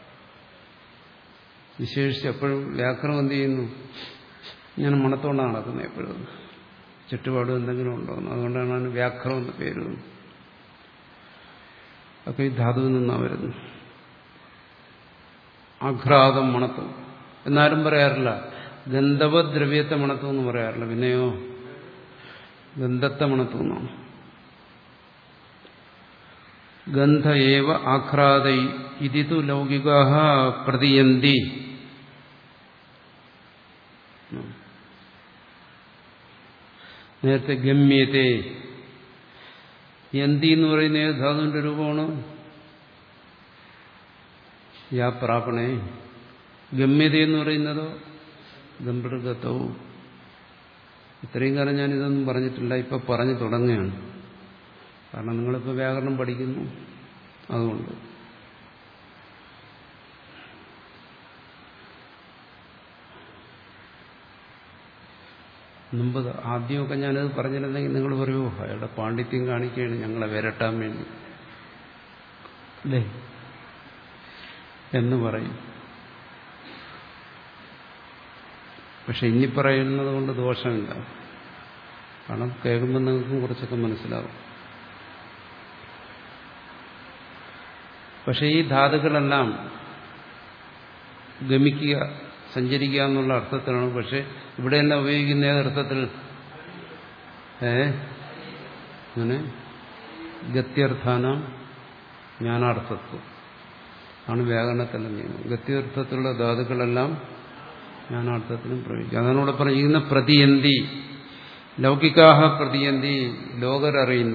വിശേഷിച്ച് എപ്പോഴും വ്യാഘ്രം എന്ത് ചെയ്യുന്നു? ഞാൻ മണത്തോണ്ടാണ് നടക്കുന്നത് എപ്പോഴും. ചുറ്റുപാടും എന്തെങ്കിലും ഉണ്ടോ? അതുകൊണ്ടാണ് അതിന് വ്യാഘ്രം എന്ന പേര്. ഒക്കെ ഈ ധാതുവിൽ നിന്നാണ് വരുന്നത്. ആഘ്രാതം മണത്വം എന്നാരും പറയാറില്ല. ഗന്ധവദ്രവ്യത്തെ മണത്വം എന്ന് പറയാറില്ല. പിന്നെയോ ഗന്ധത്തെ മണത്വം എന്നാണ്. ഗന്ധ ഏവ ആഘ്രാത ഇതിതു ലൗകികാഃ പ്രതിയന്തി. നേരത്തെ ഗമ്യത്തെ യന്തി എന്ന് പറയുന്ന ഏത് ധാതുവിന്റെ രൂപമാണ്? യാ പ്രാപണേ. ഗമ്യത എന്ന് പറയുന്നതോ ഗംഭൃഗതവും. ഇത്രയും കാലം ഞാനിതൊന്നും പറഞ്ഞിട്ടില്ല, ഇപ്പൊ പറഞ്ഞു തുടങ്ങുകയാണ്. കാരണം നിങ്ങളിപ്പോൾ വ്യാകരണം പഠിക്കുന്നു, അതുകൊണ്ട്. മുമ്പ് ആദ്യമൊക്കെ ഞാനത് പറഞ്ഞിരുന്നെങ്കിൽ നിങ്ങൾ പറയുമോ അയാളുടെ പാണ്ഡിത്യം കാണിക്കുകയാണ് ഞങ്ങളെ വിരട്ടാൻ വേണ്ടി അല്ലേ എന്ന് പറയും. പക്ഷെ ഇനി പറയുന്നത് കൊണ്ട് ദോഷമില്ല. കാരണം കേൾക്കുമ്പോൾ നിങ്ങൾക്കും കുറച്ചൊക്കെ മനസ്സിലാവും. പക്ഷെ ഈ ധാതുക്കളെല്ലാം ഗമിക്കുക, സഞ്ചരിക്കുക എന്നുള്ള അർത്ഥത്തിലാണ്. പക്ഷെ ഇവിടെ തന്നെ ഉപയോഗിക്കുന്ന ഏതർത്ഥത്തിൽ? ഏ അങ്ങനെ ഗത്യർത്ഥാന ജ്ഞാനാർത്ഥത്വം ആണ് വ്യാകരണത്തിലെ നിയമം. ഗത്യർത്ഥത്തിലുള്ള ധാതുക്കളെല്ലാം ജ്ഞാനാർത്ഥത്തിനും പ്രയോഗിക്കും. അതാണ് ഇവിടെ പറഞ്ഞിരിക്കുന്ന പ്രതിയന്തി. ലൗകികാഹ പ്രതിയന്തി, ലോകരറിയുന്നു.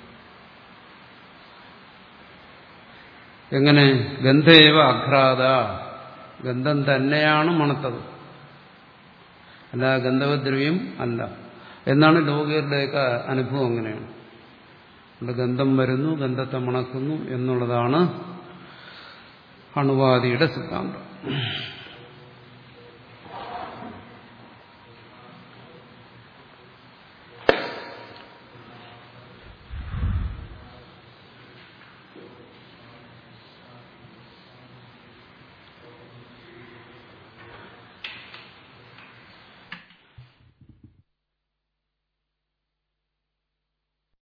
എങ്ങനെ? ഗന്ധേവ അഘ്രാത, ഗന്ധം തന്നെയാണ് മണത്തത്, അല്ല ഗന്ധവദ്രവ്യം അല്ല എന്നാണ് ലോകികരുടെയൊക്കെ അനുഭവം. അങ്ങനെയാണ്. അവിടെ ഗന്ധം വരുന്നു, ഗന്ധത്തെ മണക്കുന്നു എന്നുള്ളതാണ് അണുവാദിയുടെ സിദ്ധാന്തം. ഓം